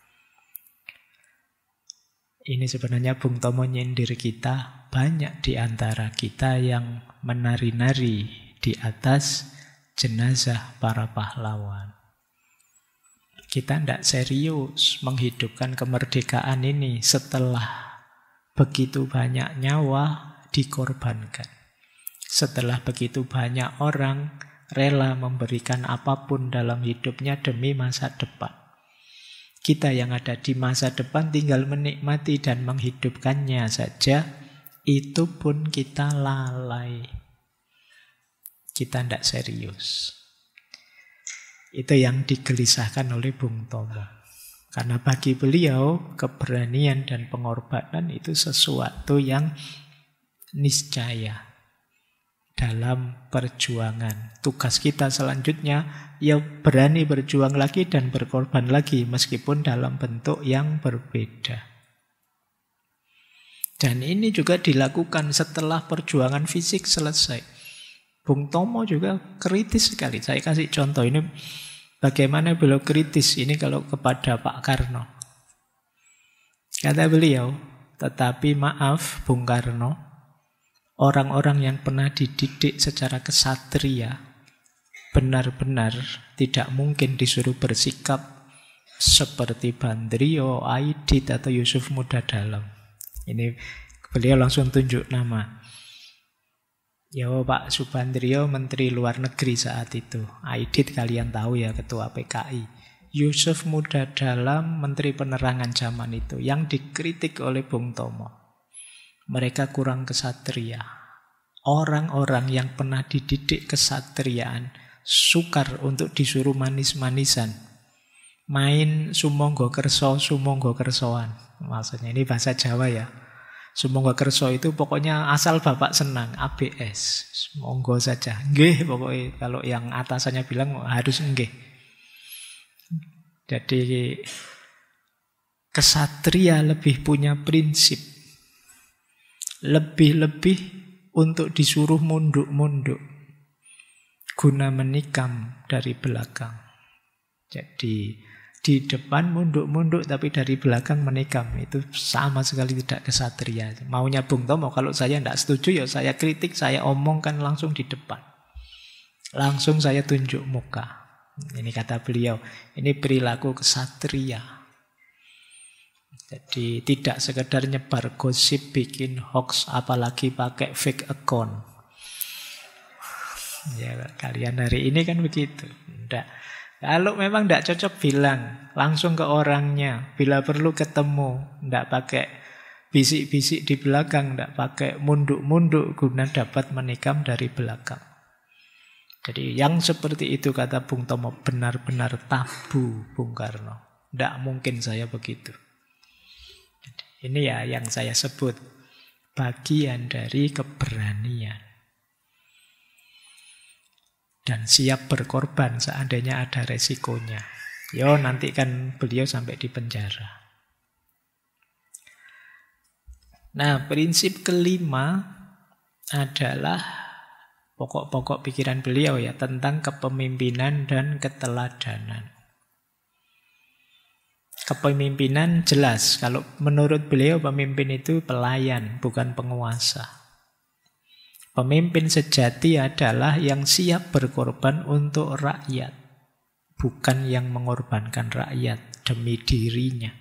S1: Ini sebenarnya Bung Tomo nyindir kita, banyak di antara kita yang menari-nari di atas jenazah para pahlawan. Kita tidak serius menghidupkan kemerdekaan ini setelah begitu banyak nyawa dikorbankan. Setelah begitu banyak orang rela memberikan apapun dalam hidupnya demi masa depan. Kita yang ada di masa depan tinggal menikmati dan menghidupkannya saja, itu pun kita lalai. Kita tidak serius. Itu yang digelisahkan oleh Bung Tomo. Karena bagi beliau, keberanian dan pengorbanan itu sesuatu yang niscaya dalam perjuangan. Tugas kita selanjutnya, ya berani berjuang lagi dan berkorban lagi, meskipun dalam bentuk yang berbeda. Dan ini juga dilakukan setelah perjuangan fisik selesai. Bung Tomo juga kritis sekali. Saya kasih contoh ini. Bagaimana beliau kritis ini kalau kepada Pak Karno. Kata beliau, tetapi maaf Bung Karno, orang-orang yang pernah dididik secara kesatria benar-benar tidak mungkin disuruh bersikap seperti Bandrio, Aidit atau Yusuf Muda Dalam. Ini beliau langsung tunjuk nama. Ya Pak Subandrio Menteri Luar Negeri saat itu. Aidit kalian tahu ya, Ketua PKI. Yusuf Muda Dalam Menteri Penerangan zaman itu, yang dikritik oleh Bung Tomo. Mereka kurang kesatria. Orang-orang yang pernah dididik kesatriaan sukar untuk disuruh manis-manisan. Main sumonggo kerso, sumonggo kersoan. Maksudnya ini bahasa Jawa ya. Sumangga kerso itu pokoknya asal bapak senang, ABS, monggo saja. Nggih, pokoknya kalau yang atasannya bilang harus nggih. Jadi kesatria lebih punya prinsip. Lebih-lebih untuk disuruh munduk-munduk, guna menikam dari belakang. Jadi di depan munduk-munduk tapi dari belakang menikam. Itu sama sekali tidak kesatria. Maunya Bung Tomo, kalau saya tidak setuju ya saya kritik, saya omongkan langsung di depan. Langsung saya tunjuk muka. Ini kata beliau, ini perilaku kesatria. Jadi tidak sekedar nyebar gosip, bikin hoax, apalagi pakai fake account. Ya, kalian hari ini kan begitu. Enggak. Kalau memang tidak cocok bilang, langsung ke orangnya. Bila perlu ketemu, tidak pakai bisik-bisik di belakang, tidak pakai munduk-munduk guna dapat menikam dari belakang. Jadi yang seperti itu kata Bung Tomo benar-benar tabu Bung Karno. Tidak mungkin saya begitu. Jadi, ini ya yang saya sebut bagian dari keberanian. Dan siap berkorban seandainya ada resikonya. Yo, nanti kan beliau sampai di penjara. Nah, prinsip kelima adalah pokok-pokok pikiran beliau ya tentang kepemimpinan dan keteladanan. Kepemimpinan jelas, kalau menurut beliau pemimpin itu pelayan, bukan penguasa. Pemimpin sejati adalah yang siap berkorban untuk rakyat, bukan yang mengorbankan rakyat demi dirinya.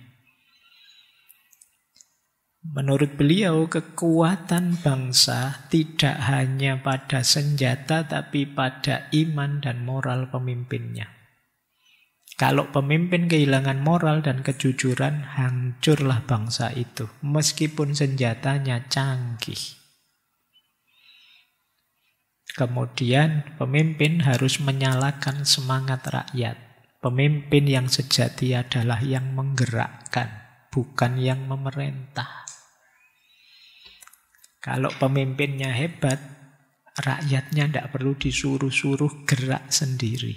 S1: Menurut beliau, kekuatan bangsa tidak hanya pada senjata, tapi pada iman dan moral pemimpinnya. Kalau pemimpin kehilangan moral dan kejujuran, hancurlah bangsa itu, meskipun senjatanya canggih. Kemudian, pemimpin harus menyalakan semangat rakyat. Pemimpin yang sejati adalah yang menggerakkan, bukan yang memerintah. Kalau pemimpinnya hebat, rakyatnya tidak perlu disuruh-suruh gerak sendiri.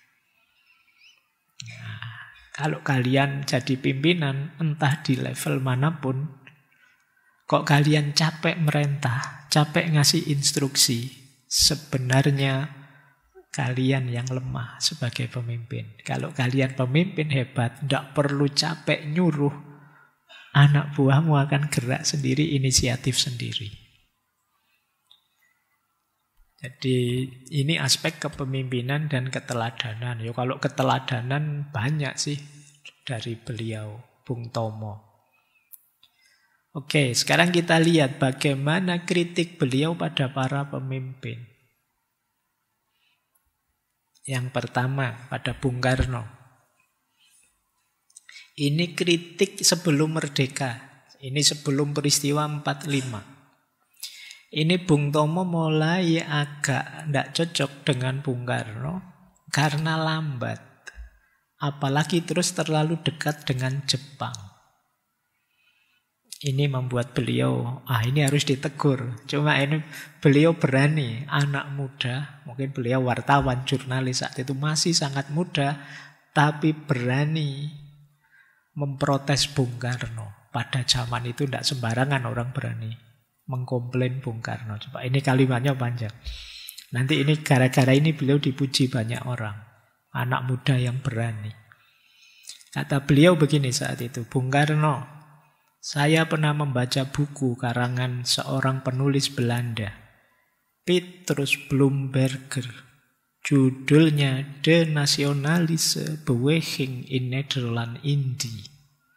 S1: Nah, kalau kalian jadi pimpinan, entah di level manapun, kok kalian capek merintah, capek ngasih instruksi, sebenarnya kalian yang lemah sebagai pemimpin. Kalau kalian pemimpin hebat, tidak perlu capek nyuruh, anak buahmu akan gerak sendiri, inisiatif sendiri. Jadi ini aspek kepemimpinan dan keteladanan. Ya, kalau keteladanan banyak sih dari beliau, Bung Tomo. Oke, sekarang kita lihat bagaimana kritik beliau pada para pemimpin. Yang pertama, pada Bung Karno. Ini kritik sebelum merdeka. Ini sebelum peristiwa 45. Ini Bung Tomo mulai agak tidak cocok dengan Bung Karno karena lambat. Apalagi terus terlalu dekat dengan Jepang. Ini membuat beliau, ini harus ditegur. Cuma ini beliau berani, anak muda, mungkin beliau wartawan, jurnalis saat itu masih sangat muda, tapi berani memprotes Bung Karno. Pada zaman itu tidak sembarangan orang berani mengkomplain Bung Karno. Coba ini kalimatnya panjang. Nanti ini gara-gara ini beliau dipuji banyak orang. Anak muda yang berani. Kata beliau begini saat itu, Bung Karno, saya pernah membaca buku karangan seorang penulis Belanda, Petrus Bloemberger. Judulnya De Nationalische Beweging in Nederland-Indië.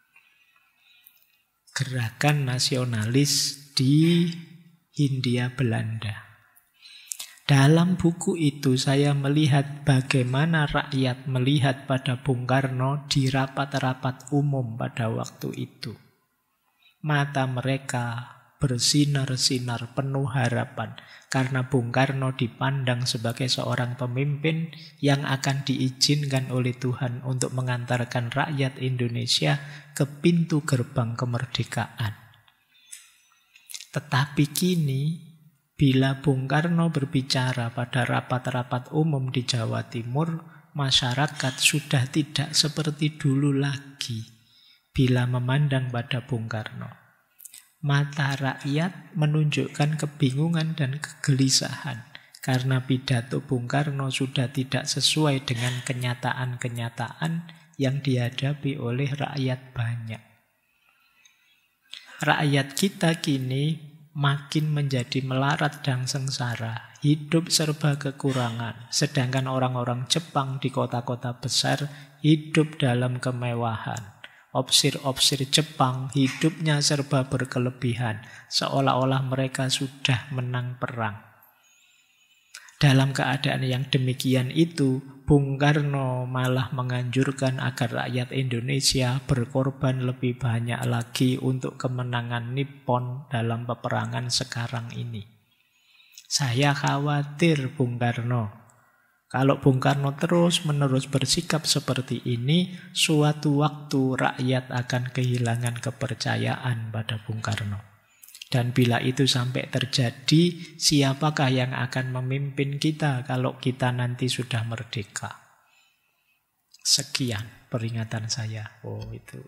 S1: Gerakan nasionalis di Hindia Belanda. Dalam buku itu saya melihat bagaimana rakyat melihat pada Bung Karno di rapat-rapat umum pada waktu itu. Mata mereka bersinar-sinar penuh harapan karena Bung Karno dipandang sebagai seorang pemimpin yang akan diizinkan oleh Tuhan untuk mengantarkan rakyat Indonesia ke pintu gerbang kemerdekaan. Tetapi kini, bila Bung Karno berbicara pada rapat-rapat umum di Jawa Timur, masyarakat sudah tidak seperti dulu lagi bila memandang pada Bung Karno. Mata rakyat menunjukkan kebingungan dan kegelisahan karena pidato Bung Karno sudah tidak sesuai dengan kenyataan-kenyataan yang dihadapi oleh rakyat banyak. Rakyat kita kini makin menjadi melarat dan sengsara, hidup serba kekurangan. Sedangkan orang-orang Jepang di kota-kota besar hidup dalam kemewahan. Opsir-opsir Jepang hidupnya serba berkelebihan, seolah-olah mereka sudah menang perang. Dalam keadaan yang demikian itu, Bung Karno malah menganjurkan agar rakyat Indonesia berkorban lebih banyak lagi untuk kemenangan Nippon dalam peperangan sekarang ini. Saya khawatir Bung Karno. Kalau Bung Karno terus-menerus bersikap seperti ini, suatu waktu rakyat akan kehilangan kepercayaan pada Bung Karno. Dan bila itu sampai terjadi, siapakah yang akan memimpin kita kalau kita nanti sudah merdeka? Sekian peringatan saya. Oh, itu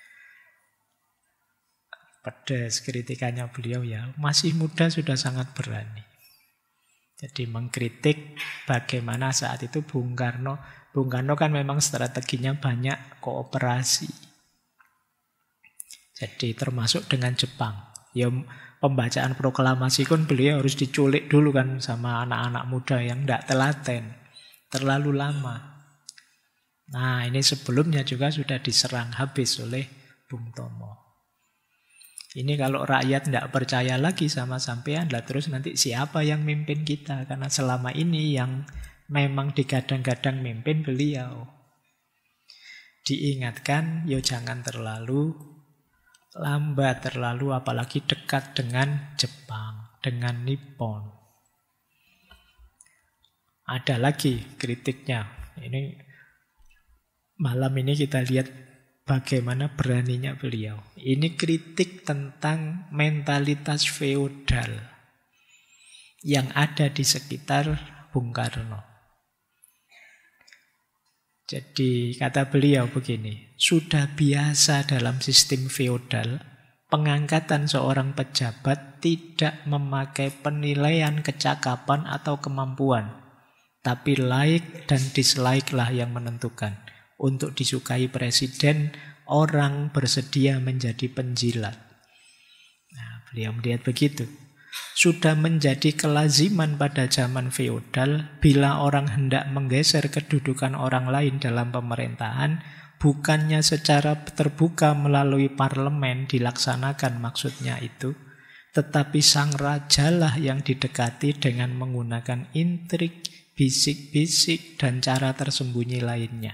S1: pedas kritikannya beliau ya. Masih muda sudah sangat berani. Jadi mengkritik bagaimana saat itu Bung Karno kan memang strateginya banyak kooperasi. Jadi termasuk dengan Jepang. Ya pembacaan proklamasi kan beliau harus diculik dulu kan sama anak-anak muda yang tidak telaten. Terlalu lama. Nah ini sebelumnya juga sudah diserang habis oleh Bung Tomo. Ini kalau rakyat tidak percaya lagi sama sampean, lah terus nanti siapa yang mimpin kita? Karena selama ini yang memang digadang-gadang mimpin beliau. Diingatkan, yo jangan terlalu lambat, terlalu apalagi dekat dengan Jepang, dengan Nippon. Ada lagi kritiknya. Ini malam ini kita lihat bagaimana beraninya beliau. Ini kritik tentang mentalitas feodal yang ada di sekitar Bung Karno. Jadi kata beliau begini, sudah biasa dalam sistem feodal, pengangkatan seorang pejabat tidak memakai penilaian kecakapan atau kemampuan, tapi like dan dislike lah yang menentukan. Untuk disukai presiden, orang bersedia menjadi penjilat. Nah, beliau melihat begitu. Sudah menjadi kelaziman pada zaman feodal, bila orang hendak menggeser kedudukan orang lain dalam pemerintahan, bukannya secara terbuka melalui parlemen dilaksanakan maksudnya itu, tetapi sang rajalah yang didekati dengan menggunakan intrik, bisik-bisik, dan cara tersembunyi lainnya.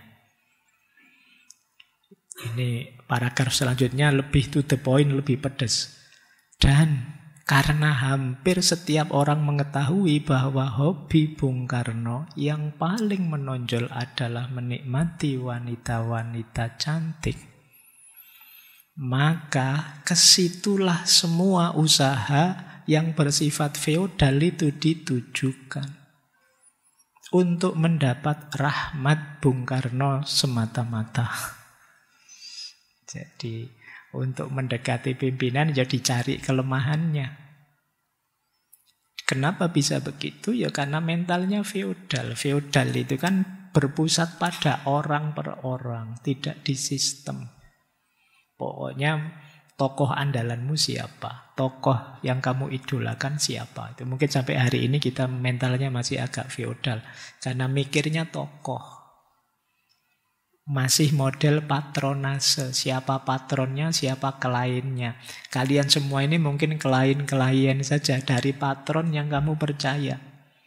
S1: Ini paragraf selanjutnya lebih to the point, lebih pedas. Dan karena hampir setiap orang mengetahui bahwa hobi Bung Karno yang paling menonjol adalah menikmati wanita-wanita cantik, maka kesitulah semua usaha yang bersifat feodal itu ditujukan untuk mendapat rahmat Bung Karno semata-mata. Jadi untuk mendekati pimpinan ya dicari kelemahannya. Kenapa bisa begitu? Ya karena mentalnya feodal. Feodal itu kan berpusat pada orang per orang, tidak di sistem. Pokoknya tokoh andalanmu siapa? Tokoh yang kamu idolakan siapa? Itu mungkin sampai hari ini kita mentalnya masih agak feodal karena mikirnya tokoh. Masih model patronase. Siapa patronnya, siapa kliennya. Kalian semua ini mungkin klien-klien saja dari patron yang kamu percaya.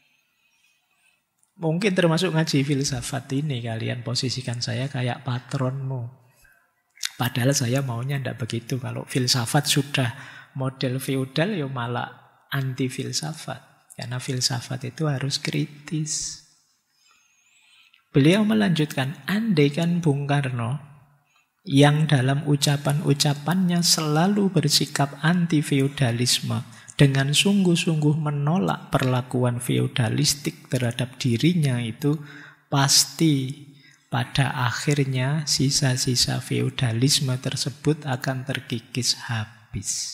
S1: Mungkin termasuk ngaji filsafat ini kalian posisikan saya kayak patronmu. Padahal saya maunya tidak begitu. Kalau filsafat sudah model feodal ya malah anti filsafat. Karena filsafat itu harus kritis. Beliau melanjutkan, andaikan Bung Karno yang dalam ucapan-ucapannya selalu bersikap anti-feodalisme dengan sungguh-sungguh menolak perlakuan feodalistik terhadap dirinya itu, pasti pada akhirnya sisa-sisa feodalisme tersebut akan terkikis habis.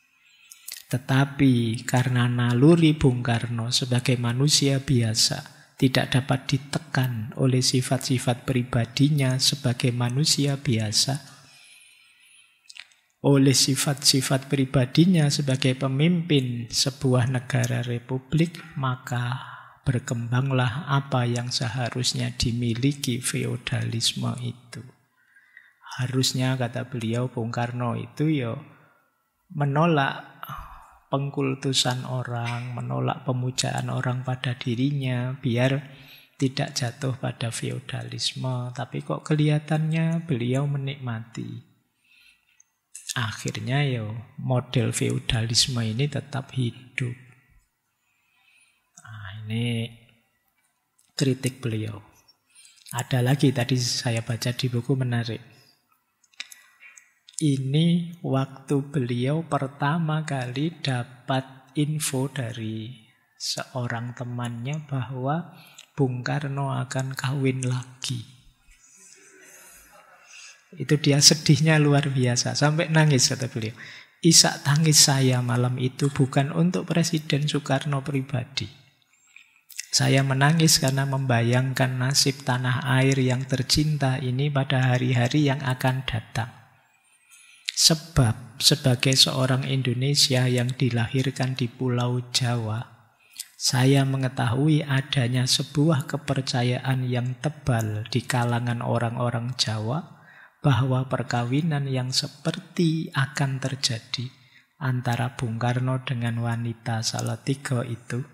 S1: Tetapi karena naluri Bung Karno sebagai manusia biasa tidak dapat ditekan oleh sifat-sifat pribadinya sebagai manusia biasa, oleh sifat-sifat pribadinya sebagai pemimpin sebuah negara republik, maka berkembanglah apa yang seharusnya dimiliki feodalisme itu. Harusnya, kata beliau, Bung Karno itu menolak pengkultusan orang, menolak pemujaan orang pada dirinya, biar tidak jatuh pada feodalisme. Tapi kok kelihatannya beliau menikmati. Akhirnya model feodalisme ini tetap hidup. Nah, ini kritik beliau. Ada lagi tadi saya baca di buku menarik. Ini waktu beliau pertama kali dapat info dari seorang temannya bahwa Bung Karno akan kawin lagi. Itu dia sedihnya luar biasa, sampai nangis kata beliau. Isak tangis saya malam itu bukan untuk Presiden Soekarno pribadi. Saya menangis karena membayangkan nasib tanah air yang tercinta ini pada hari-hari yang akan datang. Sebab sebagai seorang Indonesia yang dilahirkan di Pulau Jawa, saya mengetahui adanya sebuah kepercayaan yang tebal di kalangan orang-orang Jawa bahwa perkawinan yang seperti akan terjadi antara Bung Karno dengan wanita Salatiga itu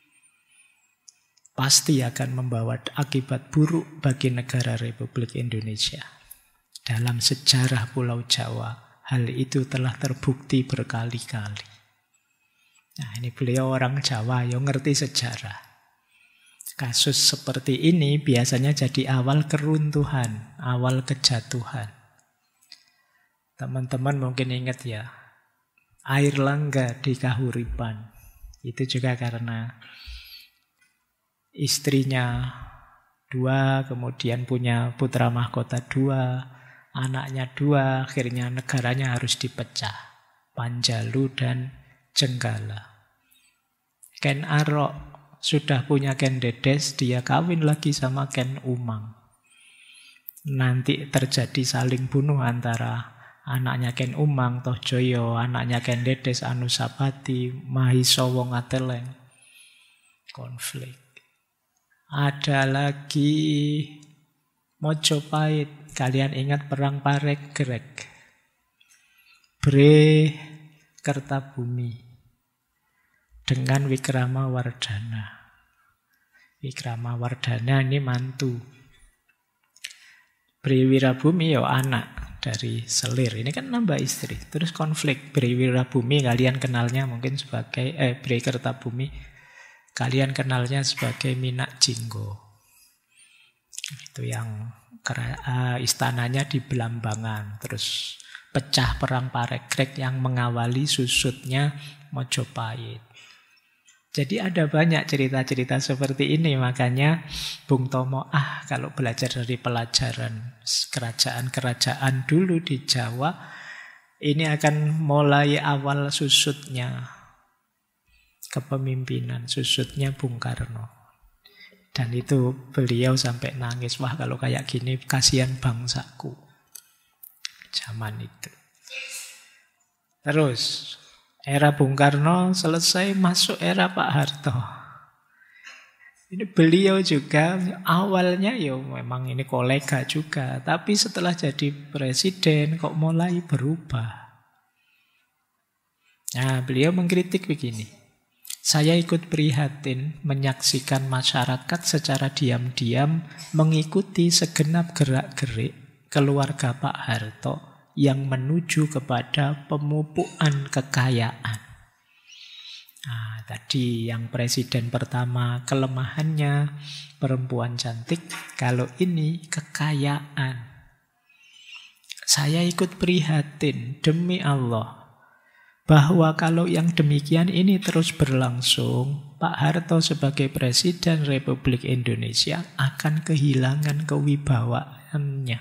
S1: pasti akan membawa akibat buruk bagi negara Republik Indonesia. Dalam sejarah Pulau Jawa, hal itu telah terbukti berkali-kali. Nah, ini beliau orang Jawa yang ngerti sejarah. Kasus seperti ini biasanya jadi awal keruntuhan, awal kejatuhan. Teman-teman mungkin ingat ya, Airlangga di Kahuripan. Itu juga karena istrinya 2, kemudian punya putra mahkota 2, anaknya 2, akhirnya negaranya harus dipecah. Panjalu dan Jenggala. Ken Arok sudah punya Ken Dedes, dia kawin lagi sama Ken Umang. Nanti terjadi saling bunuh antara anaknya Ken Umang, Tohjoyo, anaknya Ken Dedes, Anusapati, Mahisawa Ngateleng. Konflik. Ada lagi Mojopahit. Kalian ingat perang Paregreg? Bre Kertabumi dengan Wikramawardhana. Wikramawardhana ini mantu. Bri Wirabumi anak dari Selir. Ini kan nambah istri. Terus konflik. Bri Wirabumi kalian kenalnya mungkin sebagai Bri Kertabumi kalian kenalnya sebagai Minak Jinggo. Itu yang istananya di Belambangan. Terus pecah perang Paregreg yang mengawali susutnya Mojopahit. Jadi ada banyak cerita-cerita seperti ini. Makanya Bung Tomo, kalau belajar dari pelajaran kerajaan-kerajaan dulu di Jawa, ini akan mulai awal susutnya kepemimpinan, susutnya Bung Karno. Dan itu beliau sampai nangis, wah kalau kayak gini kasihan bangsaku. Zaman itu. Terus era Bung Karno selesai, masuk era Pak Harto. Ini beliau juga awalnya memang ini kolega juga, tapi setelah jadi presiden kok mulai berubah. Nah, beliau mengkritik begini. Saya ikut prihatin menyaksikan masyarakat secara diam-diam mengikuti segenap gerak-gerik keluarga Pak Harto yang menuju kepada pemupukan kekayaan. Nah, tadi yang presiden pertama kelemahannya perempuan cantik, kalau ini kekayaan. Saya ikut prihatin demi Allah bahwa kalau yang demikian ini terus berlangsung, Pak Harto sebagai Presiden Republik Indonesia akan kehilangan kewibawaannya.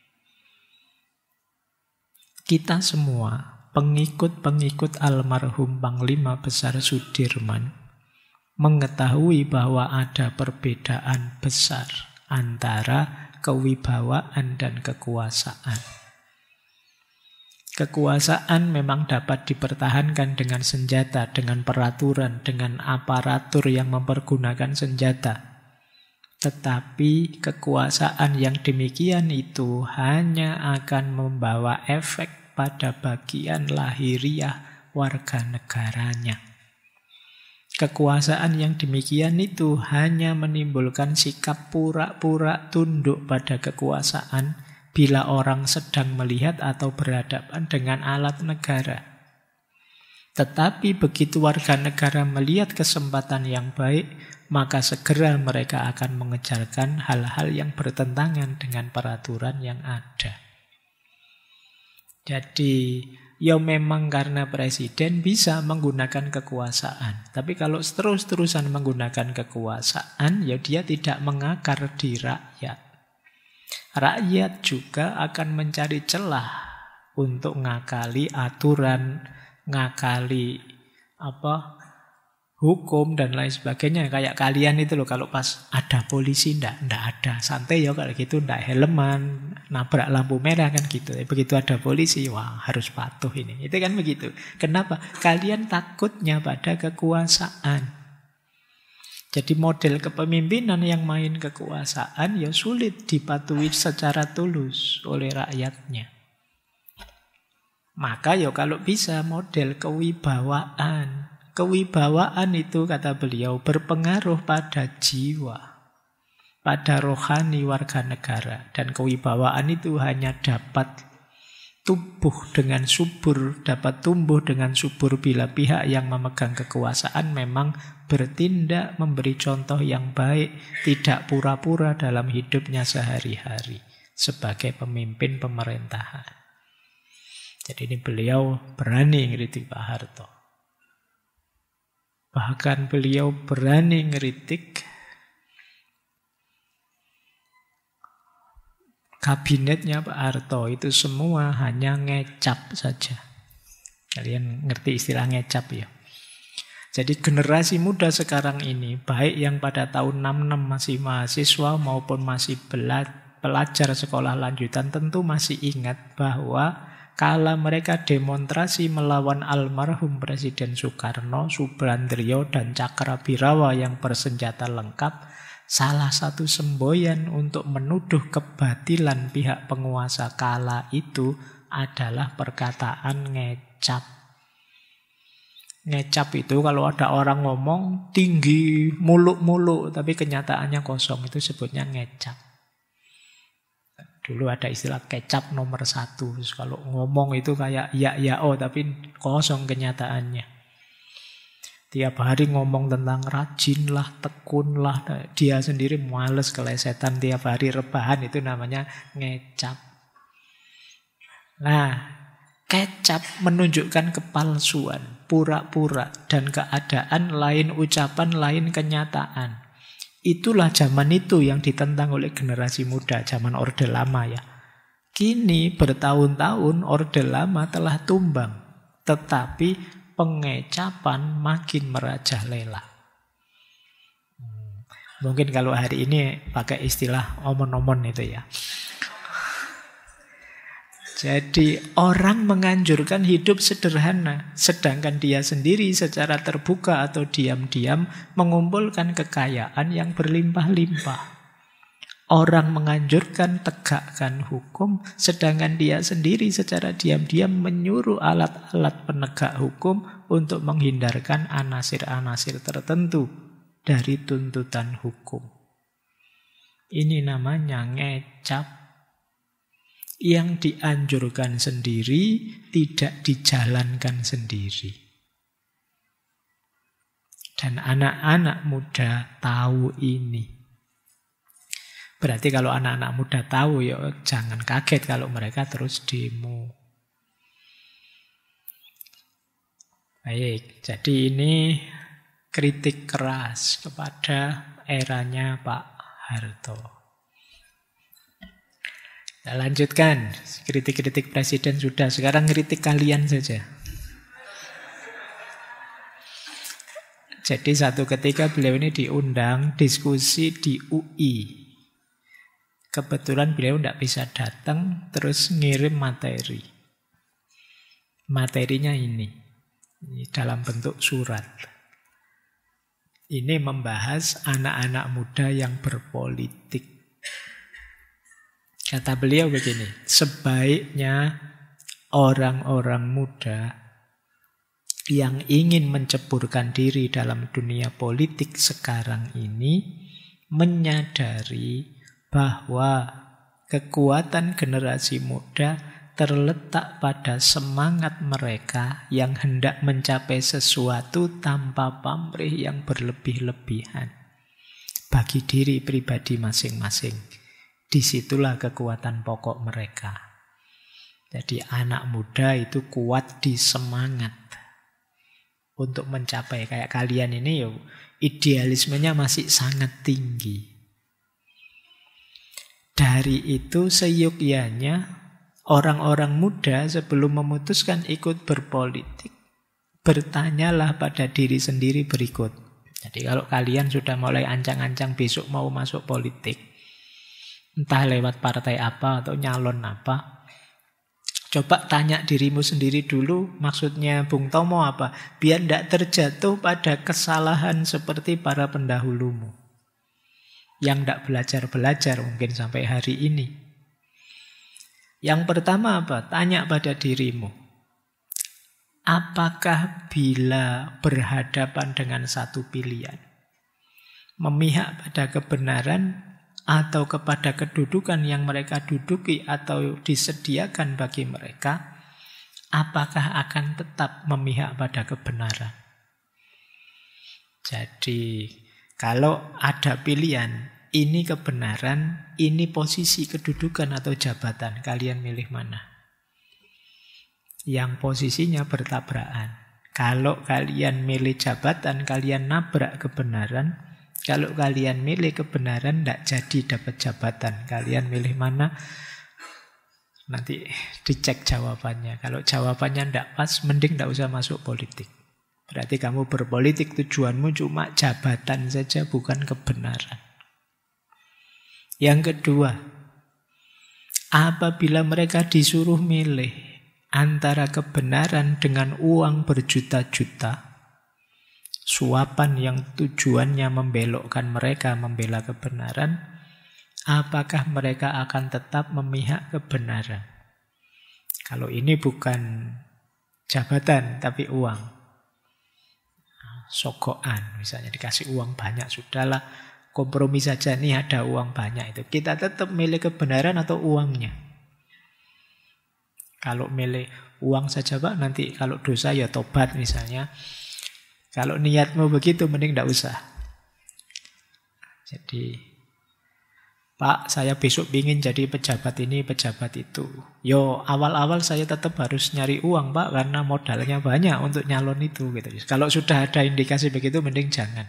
S1: Kita semua, pengikut-pengikut almarhum Panglima Besar Sudirman, mengetahui bahwa ada perbedaan besar antara kewibawaan dan kekuasaan. Kekuasaan memang dapat dipertahankan dengan senjata, dengan peraturan, dengan aparatur yang mempergunakan senjata. Tetapi kekuasaan yang demikian itu hanya akan membawa efek pada bagian lahiriah warga negaranya. Kekuasaan yang demikian itu hanya menimbulkan sikap pura-pura tunduk pada kekuasaan bila orang sedang melihat atau berhadapan dengan alat negara. Tetapi begitu warga negara melihat kesempatan yang baik, maka segera mereka akan mengejarkan hal-hal yang bertentangan dengan peraturan yang ada. Jadi, ya memang karena presiden bisa menggunakan kekuasaan. Tapi kalau terus-terusan menggunakan kekuasaan, ya dia tidak mengakar di rakyat. Rakyat juga akan mencari celah untuk ngakali aturan, ngakali hukum dan lain sebagainya. Kayak kalian itu loh, kalau pas ada polisi ndak ada. Santai ya kalau gitu, ndak helman, nabrak lampu merah kan gitu. Begitu ada polisi, wah harus patuh ini. Itu kan begitu. Kenapa? Kalian takutnya pada kekuasaan. Jadi model kepemimpinan yang main kekuasaan ya sulit dipatuhi secara tulus oleh rakyatnya. Maka ya kalau bisa model kewibawaan. Kewibawaan itu, kata beliau, berpengaruh pada jiwa, pada rohani warga negara. Dan kewibawaan itu hanya dapat tumbuh dengan subur bila pihak yang memegang kekuasaan memang bertindak, memberi contoh yang baik, tidak pura-pura dalam hidupnya sehari-hari sebagai pemimpin pemerintahan. Jadi ini beliau berani ngeritik Pak Harto. Bahkan beliau berani ngeritik kabinetnya Pak Harto, itu semua hanya ngecap saja. Kalian ngerti istilah ngecap ya? Jadi generasi muda sekarang ini, baik yang pada tahun 66 masih mahasiswa maupun masih pelajar sekolah lanjutan, tentu masih ingat bahwa kala mereka demonstrasi melawan almarhum Presiden Soekarno, Subandrio, dan Cakrabirawa yang bersenjata lengkap, salah satu semboyan untuk menuduh kebatilan pihak penguasa kala itu adalah perkataan ngecap. Ngecap itu kalau ada orang ngomong tinggi, muluk-muluk, tapi kenyataannya kosong, itu sebutnya ngecap. Dulu ada istilah kecap nomor 1. Terus kalau ngomong itu kayak ya, tapi kosong kenyataannya. Tiap hari ngomong tentang rajin lah, tekun lah. Dia sendiri males kelesetan tiap hari rebahan, itu namanya ngecap. Nah, kecap menunjukkan kepalsuan, pura-pura, dan keadaan lain ucapan, lain kenyataan. Itulah zaman itu yang ditentang oleh generasi muda, zaman Orde Lama ya. Kini bertahun-tahun Orde Lama telah tumbang, tetapi pengecapan makin merajalela. Mungkin kalau hari ini pakai istilah omon-omon itu ya. Jadi orang menganjurkan hidup sederhana, sedangkan dia sendiri secara terbuka atau diam-diam mengumpulkan kekayaan yang berlimpah-limpah. Orang menganjurkan tegakkan hukum, sedangkan dia sendiri secara diam-diam menyuruh alat-alat penegak hukum untuk menghindarkan anasir-anasir tertentu dari tuntutan hukum. Ini namanya ngecap. Yang dianjurkan sendiri tidak dijalankan sendiri. Dan anak-anak muda tahu ini. Berarti kalau anak-anak muda tahu, ya jangan kaget kalau mereka terus demo. Baik, jadi ini kritik keras kepada eranya Pak Harto. Kita lanjutkan, kritik-kritik presiden sudah, sekarang kritik kalian saja. Jadi satu ketika beliau ini diundang diskusi di UI. Kebetulan beliau tidak bisa datang, terus ngirim materi. Materinya ini dalam bentuk surat. Ini membahas anak-anak muda yang berpolitik. Kata beliau begini, sebaiknya orang-orang muda yang ingin menceburkan diri dalam dunia politik sekarang ini menyadari bahwa kekuatan generasi muda terletak pada semangat mereka yang hendak mencapai sesuatu tanpa pamrih yang berlebih-lebihan bagi diri pribadi masing-masing. Disitulah kekuatan pokok mereka. Jadi anak muda itu kuat di semangat untuk mencapai. Kayak kalian ini idealismenya masih sangat tinggi. Dari itu seyogyanya orang-orang muda sebelum memutuskan ikut berpolitik, bertanyalah pada diri sendiri berikut. Jadi kalau kalian sudah mulai ancang-ancang besok mau masuk politik, entah lewat partai apa atau nyalon apa, coba tanya dirimu sendiri dulu, maksudnya Bung Tomo apa? Biar tidak terjatuh pada kesalahan seperti para pendahulumu yang tidak belajar-belajar mungkin sampai hari ini. Yang pertama apa? Tanya pada dirimu. Apakah bila berhadapan dengan satu pilihan, memihak pada kebenaran atau kepada kedudukan yang mereka duduki atau disediakan bagi mereka, apakah akan tetap memihak pada kebenaran? Jadi, kalau ada pilihan, ini kebenaran, ini posisi kedudukan atau jabatan. Kalian milih mana? Yang posisinya bertabrakan. Kalau kalian milih jabatan, kalian nabrak kebenaran. Kalau kalian milih kebenaran, tidak jadi dapat jabatan. Kalian milih mana? Nanti dicek jawabannya. Kalau jawabannya tidak pas, mending tidak usah masuk politik. Berarti kamu berpolitik tujuanmu cuma jabatan saja, bukan kebenaran. Yang kedua, apabila mereka disuruh milih antara kebenaran dengan uang berjuta-juta, suapan yang tujuannya membelokkan mereka membela kebenaran, apakah mereka akan tetap memihak kebenaran? Kalau ini bukan jabatan, tapi uang. Sogokan, misalnya dikasih uang banyak, sudahlah, kompromi saja nih ada uang banyak itu. Kita tetap milih kebenaran atau uangnya? Kalau milih uang saja Pak, nanti kalau dosa ya tobat misalnya. Kalau niatmu begitu, mending tidak usah. Jadi, Pak, saya besok ingin jadi pejabat ini, pejabat itu. Yo, awal-awal saya tetap harus nyari uang Pak, karena modalnya banyak untuk nyalon itu. Gitu. Kalau sudah ada indikasi begitu, mending jangan.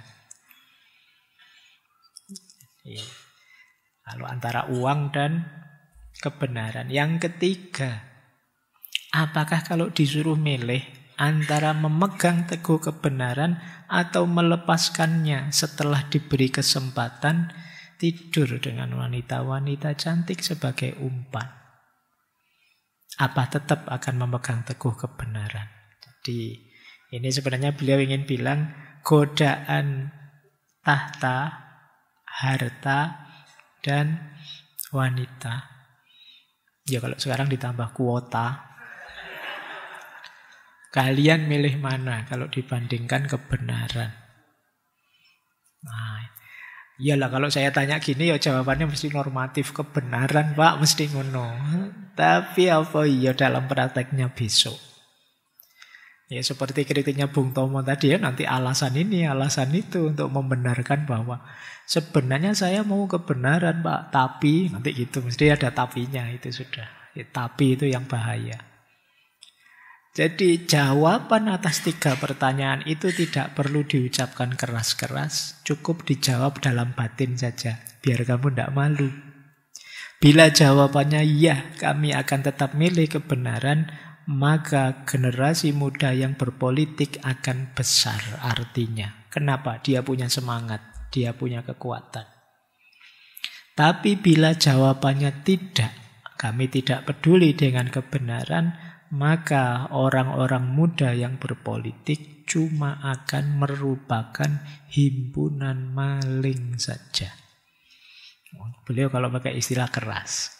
S1: Kalau antara uang dan kebenaran. Yang ketiga, apakah kalau disuruh milih antara memegang teguh kebenaran atau melepaskannya setelah diberi kesempatan tidur dengan wanita-wanita cantik sebagai umpan, apa tetap akan memegang teguh kebenaran? Jadi ini sebenarnya beliau ingin bilang godaan tahta, harta, dan wanita. Ya kalau sekarang ditambah kuota. Kalian milih mana kalau dibandingkan kebenaran? Nah, iyalah kalau saya tanya gini ya jawabannya mesti normatif. Kebenaran Pak, mesti ngono. Tapi apa iya dalam prakteknya besok? Ya seperti kritiknya Bung Tomo tadi ya, nanti alasan ini, alasan itu untuk membenarkan bahwa sebenarnya saya mau kebenaran Pak, tapi nanti gitu, mesti ada tapinya, itu sudah. Ya, tapi itu yang bahaya. Jadi jawaban atas 3 pertanyaan itu tidak perlu diucapkan keras-keras, cukup dijawab dalam batin saja, biar kamu tidak malu. Bila jawabannya iya, kami akan tetap milih kebenaran, maka generasi muda yang berpolitik akan besar artinya. Kenapa? Dia punya semangat, dia punya kekuatan. Tapi bila jawabannya tidak, kami tidak peduli dengan kebenaran, maka orang-orang muda yang berpolitik cuma akan merupakan himpunan maling saja. Beliau kalau pakai istilah keras.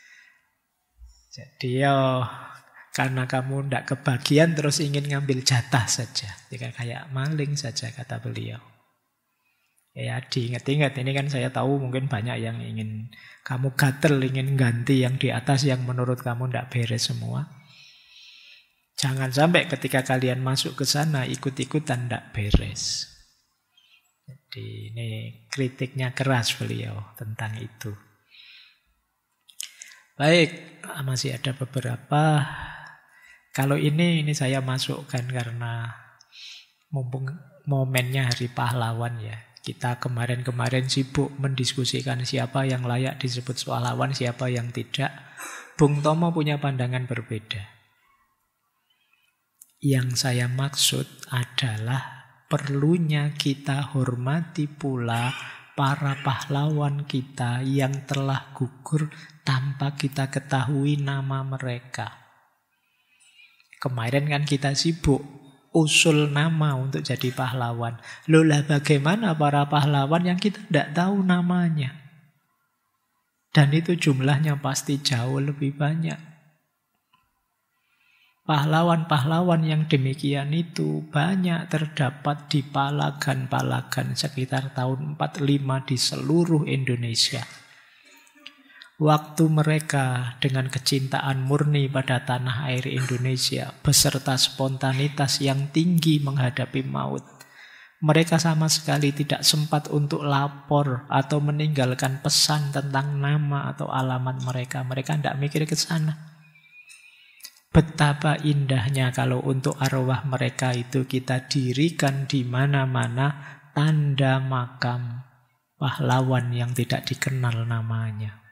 S1: Jadi karena kamu tidak kebagian terus ingin ngambil jatah saja. Jika kayak maling saja kata beliau. Ya diingat-ingat, ini kan saya tahu mungkin banyak yang ingin kamu gatel, ingin ganti yang di atas yang menurut kamu tidak beres semua. Jangan sampai ketika kalian masuk ke sana ikut-ikutan tidak beres. Jadi ini kritiknya keras beliau tentang itu. Baik, masih ada beberapa. Kalau ini saya masukkan karena mumpung momennya Hari Pahlawan ya. Kita kemarin-kemarin sibuk mendiskusikan siapa yang layak disebut pahlawan, siapa yang tidak. Bung Tomo punya pandangan berbeda. Yang saya maksud adalah perlunya kita hormati pula para pahlawan kita yang telah gugur tanpa kita ketahui nama mereka. Kemarin kan kita sibuk usul nama untuk jadi pahlawan. Loh lah bagaimana para pahlawan yang kita tidak tahu namanya? Dan itu jumlahnya pasti jauh lebih banyak. Pahlawan-pahlawan yang demikian itu banyak terdapat di Palagan-Palagan sekitar tahun 45 di seluruh Indonesia. Waktu mereka dengan kecintaan murni pada tanah air Indonesia beserta spontanitas yang tinggi menghadapi maut, mereka sama sekali tidak sempat untuk lapor atau meninggalkan pesan tentang nama atau alamat mereka. Mereka tidak mikir ke sana. Betapa indahnya kalau untuk arwah mereka itu kita dirikan di mana-mana tanda makam pahlawan yang tidak dikenal namanya.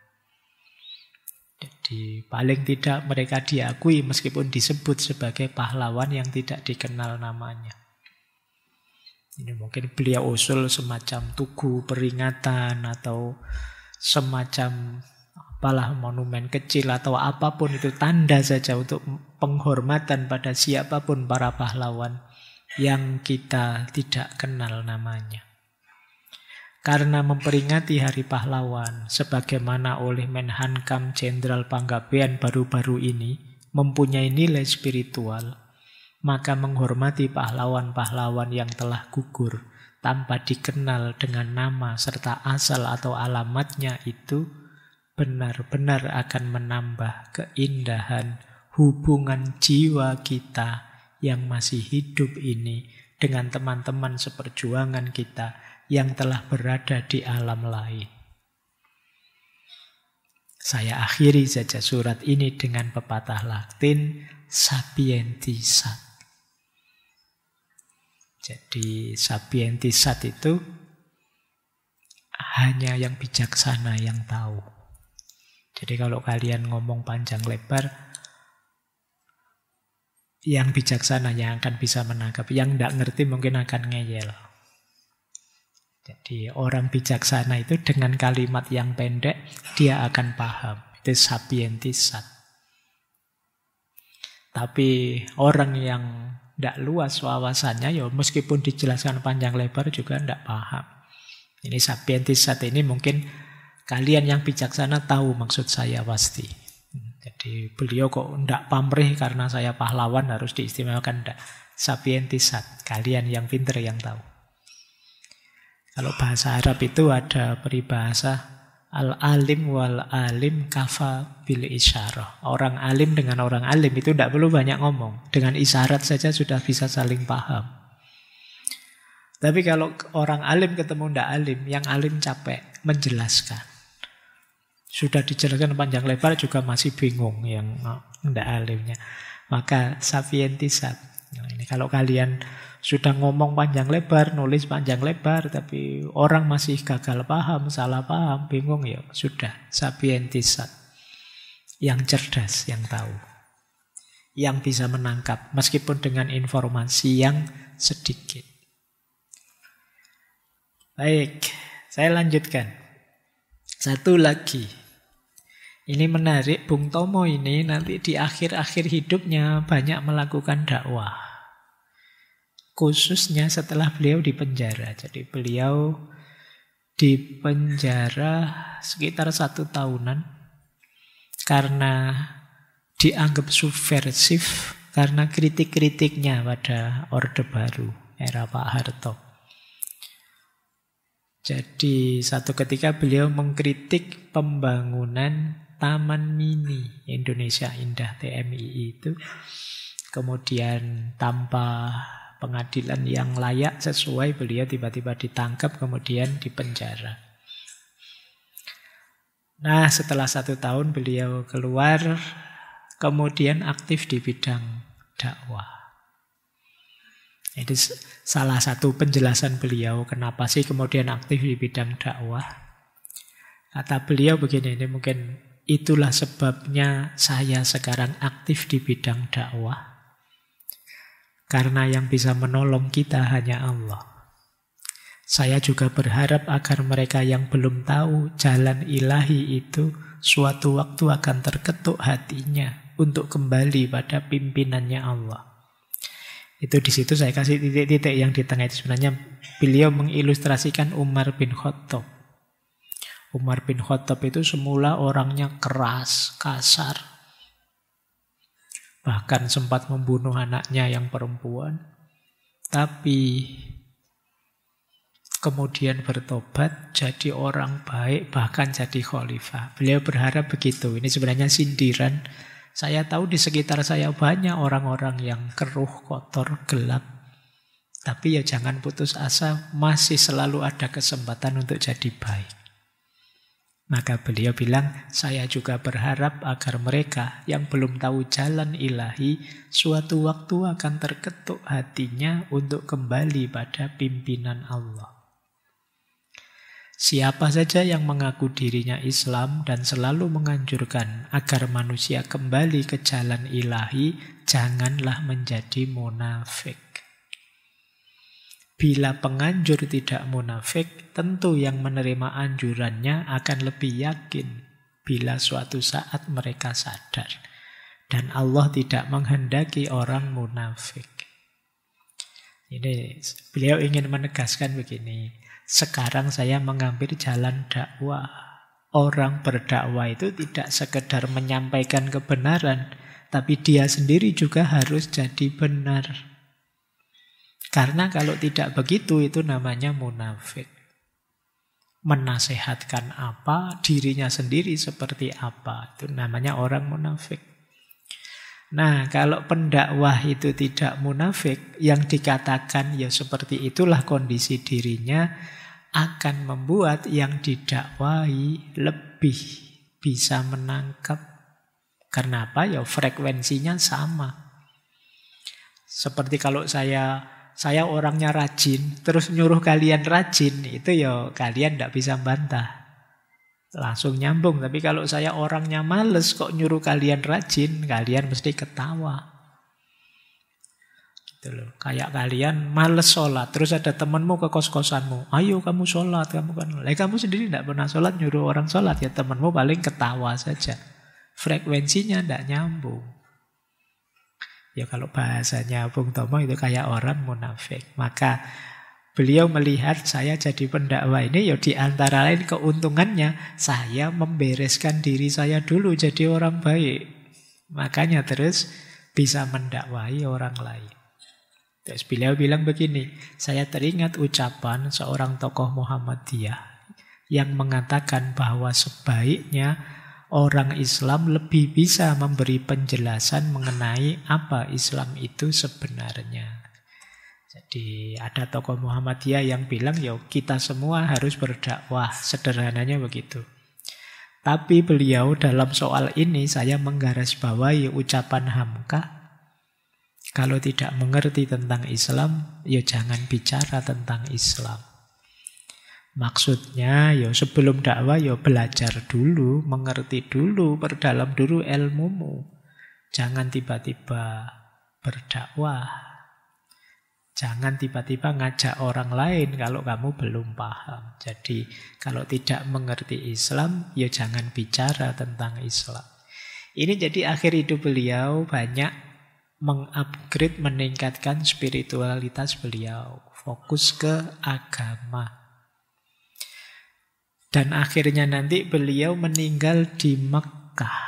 S1: Jadi paling tidak mereka diakui meskipun disebut sebagai pahlawan yang tidak dikenal namanya. Ini mungkin beliau usul semacam tugu peringatan atau semacam apalah monumen kecil atau apapun itu, tanda saja untuk penghormatan pada siapapun para pahlawan yang kita tidak kenal namanya. Karena memperingati Hari Pahlawan sebagaimana oleh Menhankam Jenderal Panggabean baru-baru ini mempunyai nilai spiritual, maka menghormati pahlawan-pahlawan yang telah gugur tanpa dikenal dengan nama serta asal atau alamatnya itu benar-benar akan menambah keindahan hubungan jiwa kita yang masih hidup ini dengan teman-teman seperjuangan kita yang telah berada di alam lain. Saya akhiri saja surat ini dengan pepatah Latin, sapientis sat. Jadi sapientis sat itu hanya yang bijaksana yang tahu. Jadi kalau kalian ngomong panjang lebar, yang bijaksana yang akan bisa menangkap. Yang tidak ngerti mungkin akan ngeyel. Jadi orang bijaksana itu dengan kalimat yang pendek, dia akan paham. Itu sapientis sat. Tapi orang yang tidak luas wawasannya, ya meskipun dijelaskan panjang lebar juga tidak paham. Ini sapientis sat ini mungkin kalian yang bijaksana tahu maksud saya pasti. Jadi beliau kok tidak pamrih karena saya pahlawan harus diistimewakan. Tidak. Sapientis sat. Kalian yang pinter yang tahu. Kalau bahasa Arab itu ada peribahasa al-alim wal-alim kafa bil isyarah. Orang alim dengan orang alim itu tidak perlu banyak ngomong. Dengan isyarat saja sudah bisa saling paham. Tapi kalau orang alim ketemu tidak alim, yang alim capek menjelaskan. Sudah dijelaskan panjang lebar juga masih bingung yang tidak alimnya. Maka sapientis sat. Nah, ini kalau kalian sudah ngomong panjang lebar, nulis panjang lebar, tapi orang masih gagal paham, salah paham, bingung, ya sudah, sapientis sat. Yang cerdas, yang tahu. Yang bisa menangkap, meskipun dengan informasi yang sedikit. Baik, saya lanjutkan. Satu lagi. Ini menarik, Bung Tomo ini nanti di akhir-akhir hidupnya banyak melakukan dakwah. Khususnya setelah beliau di penjara. Jadi beliau di penjara sekitar 1 tahunan karena dianggap subversif, karena kritik-kritiknya pada Orde Baru, era Pak Harto. Jadi satu ketika beliau mengkritik pembangunan Taman Mini Indonesia Indah TMII itu. Kemudian tanpa pengadilan yang layak sesuai, beliau tiba-tiba ditangkap kemudian dipenjara. Nah, setelah 1 tahun beliau keluar, kemudian aktif di bidang dakwah. Itu salah satu penjelasan beliau kenapa sih kemudian aktif di bidang dakwah. Kata beliau begini, ini mungkin itulah sebabnya saya sekarang aktif di bidang dakwah. Karena yang bisa menolong kita hanya Allah. Saya juga berharap agar mereka yang belum tahu jalan ilahi itu suatu waktu akan terketuk hatinya untuk kembali pada pimpinannya Allah. Itu di situ saya kasih titik-titik yang di tengah itu. Sebenarnya beliau mengilustrasikan Umar bin Khattab. Umar bin Khattab itu semula orangnya keras, kasar. Bahkan sempat membunuh anaknya yang perempuan. Tapi kemudian bertobat, jadi orang baik, bahkan jadi khalifah. Beliau berharap begitu. Ini sebenarnya sindiran. Saya tahu di sekitar saya banyak orang-orang yang keruh, kotor, gelap. Tapi ya jangan putus asa, masih selalu ada kesempatan untuk jadi baik. Maka beliau bilang, saya juga berharap agar mereka yang belum tahu jalan ilahi, suatu waktu akan terketuk hatinya untuk kembali pada pimpinan Allah. Siapa saja yang mengaku dirinya Islam dan selalu menganjurkan agar manusia kembali ke jalan ilahi, janganlah menjadi munafik. Bila penganjur tidak munafik, tentu yang menerima anjurannya akan lebih yakin bila suatu saat mereka sadar. Dan Allah tidak menghendaki orang munafik. Ini beliau ingin menegaskan begini. Sekarang saya mengambil jalan dakwah. Orang berdakwah itu tidak sekedar menyampaikan kebenaran, tapi dia sendiri juga harus jadi benar. Karena kalau tidak begitu, itu namanya munafik. Menasehatkan apa, dirinya sendiri seperti apa, itu namanya orang munafik. Nah, kalau pendakwah itu tidak munafik, yang dikatakan ya seperti itulah kondisi dirinya, akan membuat yang didakwahi lebih bisa menangkap. Karena apa? Ya frekuensinya sama. Seperti kalau saya orangnya rajin, terus nyuruh kalian rajin, itu ya kalian tidak bisa bantah. Langsung nyambung. Tapi kalau saya orangnya males kok nyuruh kalian rajin, kalian mesti ketawa. Gitu loh. Kayak kalian males sholat, terus ada temanmu ke kos-kosanmu, ayo kamu sholat, kamu sendiri tidak pernah sholat, nyuruh orang sholat, ya temanmu paling ketawa saja. Frekuensinya tidak nyambung. Ya kalau bahasanya Bung Tomo itu kayak orang munafik. Maka beliau melihat saya jadi pendakwah ini, ya di antara lain keuntungannya, saya membereskan diri saya dulu jadi orang baik. Makanya terus bisa mendakwahi orang lain. Terus beliau bilang begini, saya teringat ucapan seorang tokoh Muhammadiyah yang mengatakan bahwa sebaiknya orang Islam lebih bisa memberi penjelasan mengenai apa Islam itu sebenarnya. Jadi ada tokoh Muhammadiyah yang bilang, ya kita semua harus berdakwah, sederhananya begitu. Tapi beliau dalam soal ini, saya menggarisbawahi ucapan Hamka, kalau tidak mengerti tentang Islam, ya jangan bicara tentang Islam. Maksudnya, ya sebelum dakwah, ya belajar dulu, mengerti dulu, perdalam dulu ilmumu. Jangan tiba-tiba berdakwah. Jangan tiba-tiba ngajak orang lain kalau kamu belum paham. Jadi kalau tidak mengerti Islam, ya jangan bicara tentang Islam. Ini jadi akhir hidup beliau banyak mengupgrade, meningkatkan spiritualitas beliau. Fokus ke agama. Dan akhirnya nanti beliau meninggal di Mekah.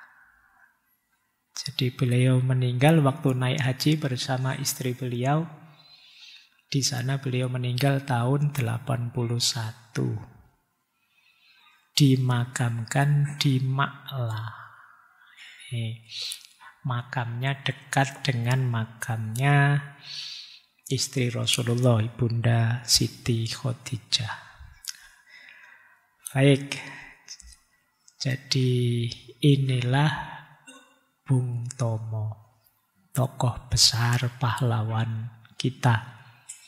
S1: Jadi beliau meninggal waktu naik haji bersama istri beliau. Di sana beliau meninggal tahun 81. Dimakamkan di Ma'la. Makamnya dekat dengan makamnya istri Rasulullah, Ibunda Siti Khadijah. Baik. Jadi inilah Bung Tomo, tokoh besar pahlawan kita.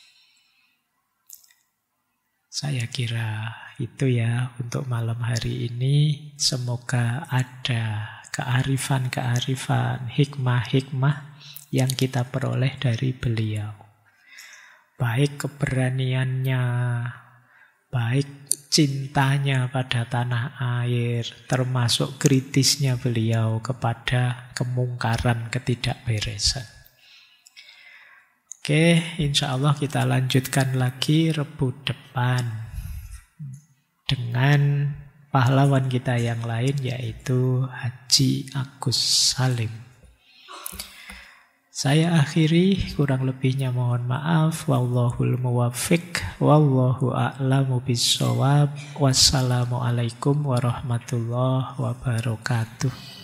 S1: Saya kira itu ya untuk malam hari ini. Semoga ada kearifan-kearifan, hikmah-hikmah yang kita peroleh dari beliau. Baik keberaniannya, baik cintanya pada tanah air, termasuk kritisnya beliau kepada kemungkaran, ketidakberesan. Oke, insya Allah kita lanjutkan lagi Rebu depan dengan pahlawan kita yang lain, yaitu Haji Agus Salim. Saya akhiri, kurang lebihnya mohon maaf. Wallahul muwaffiq, wallahu a'lamu bissawab. Wassalamualaikum warahmatullahi wabarakatuh.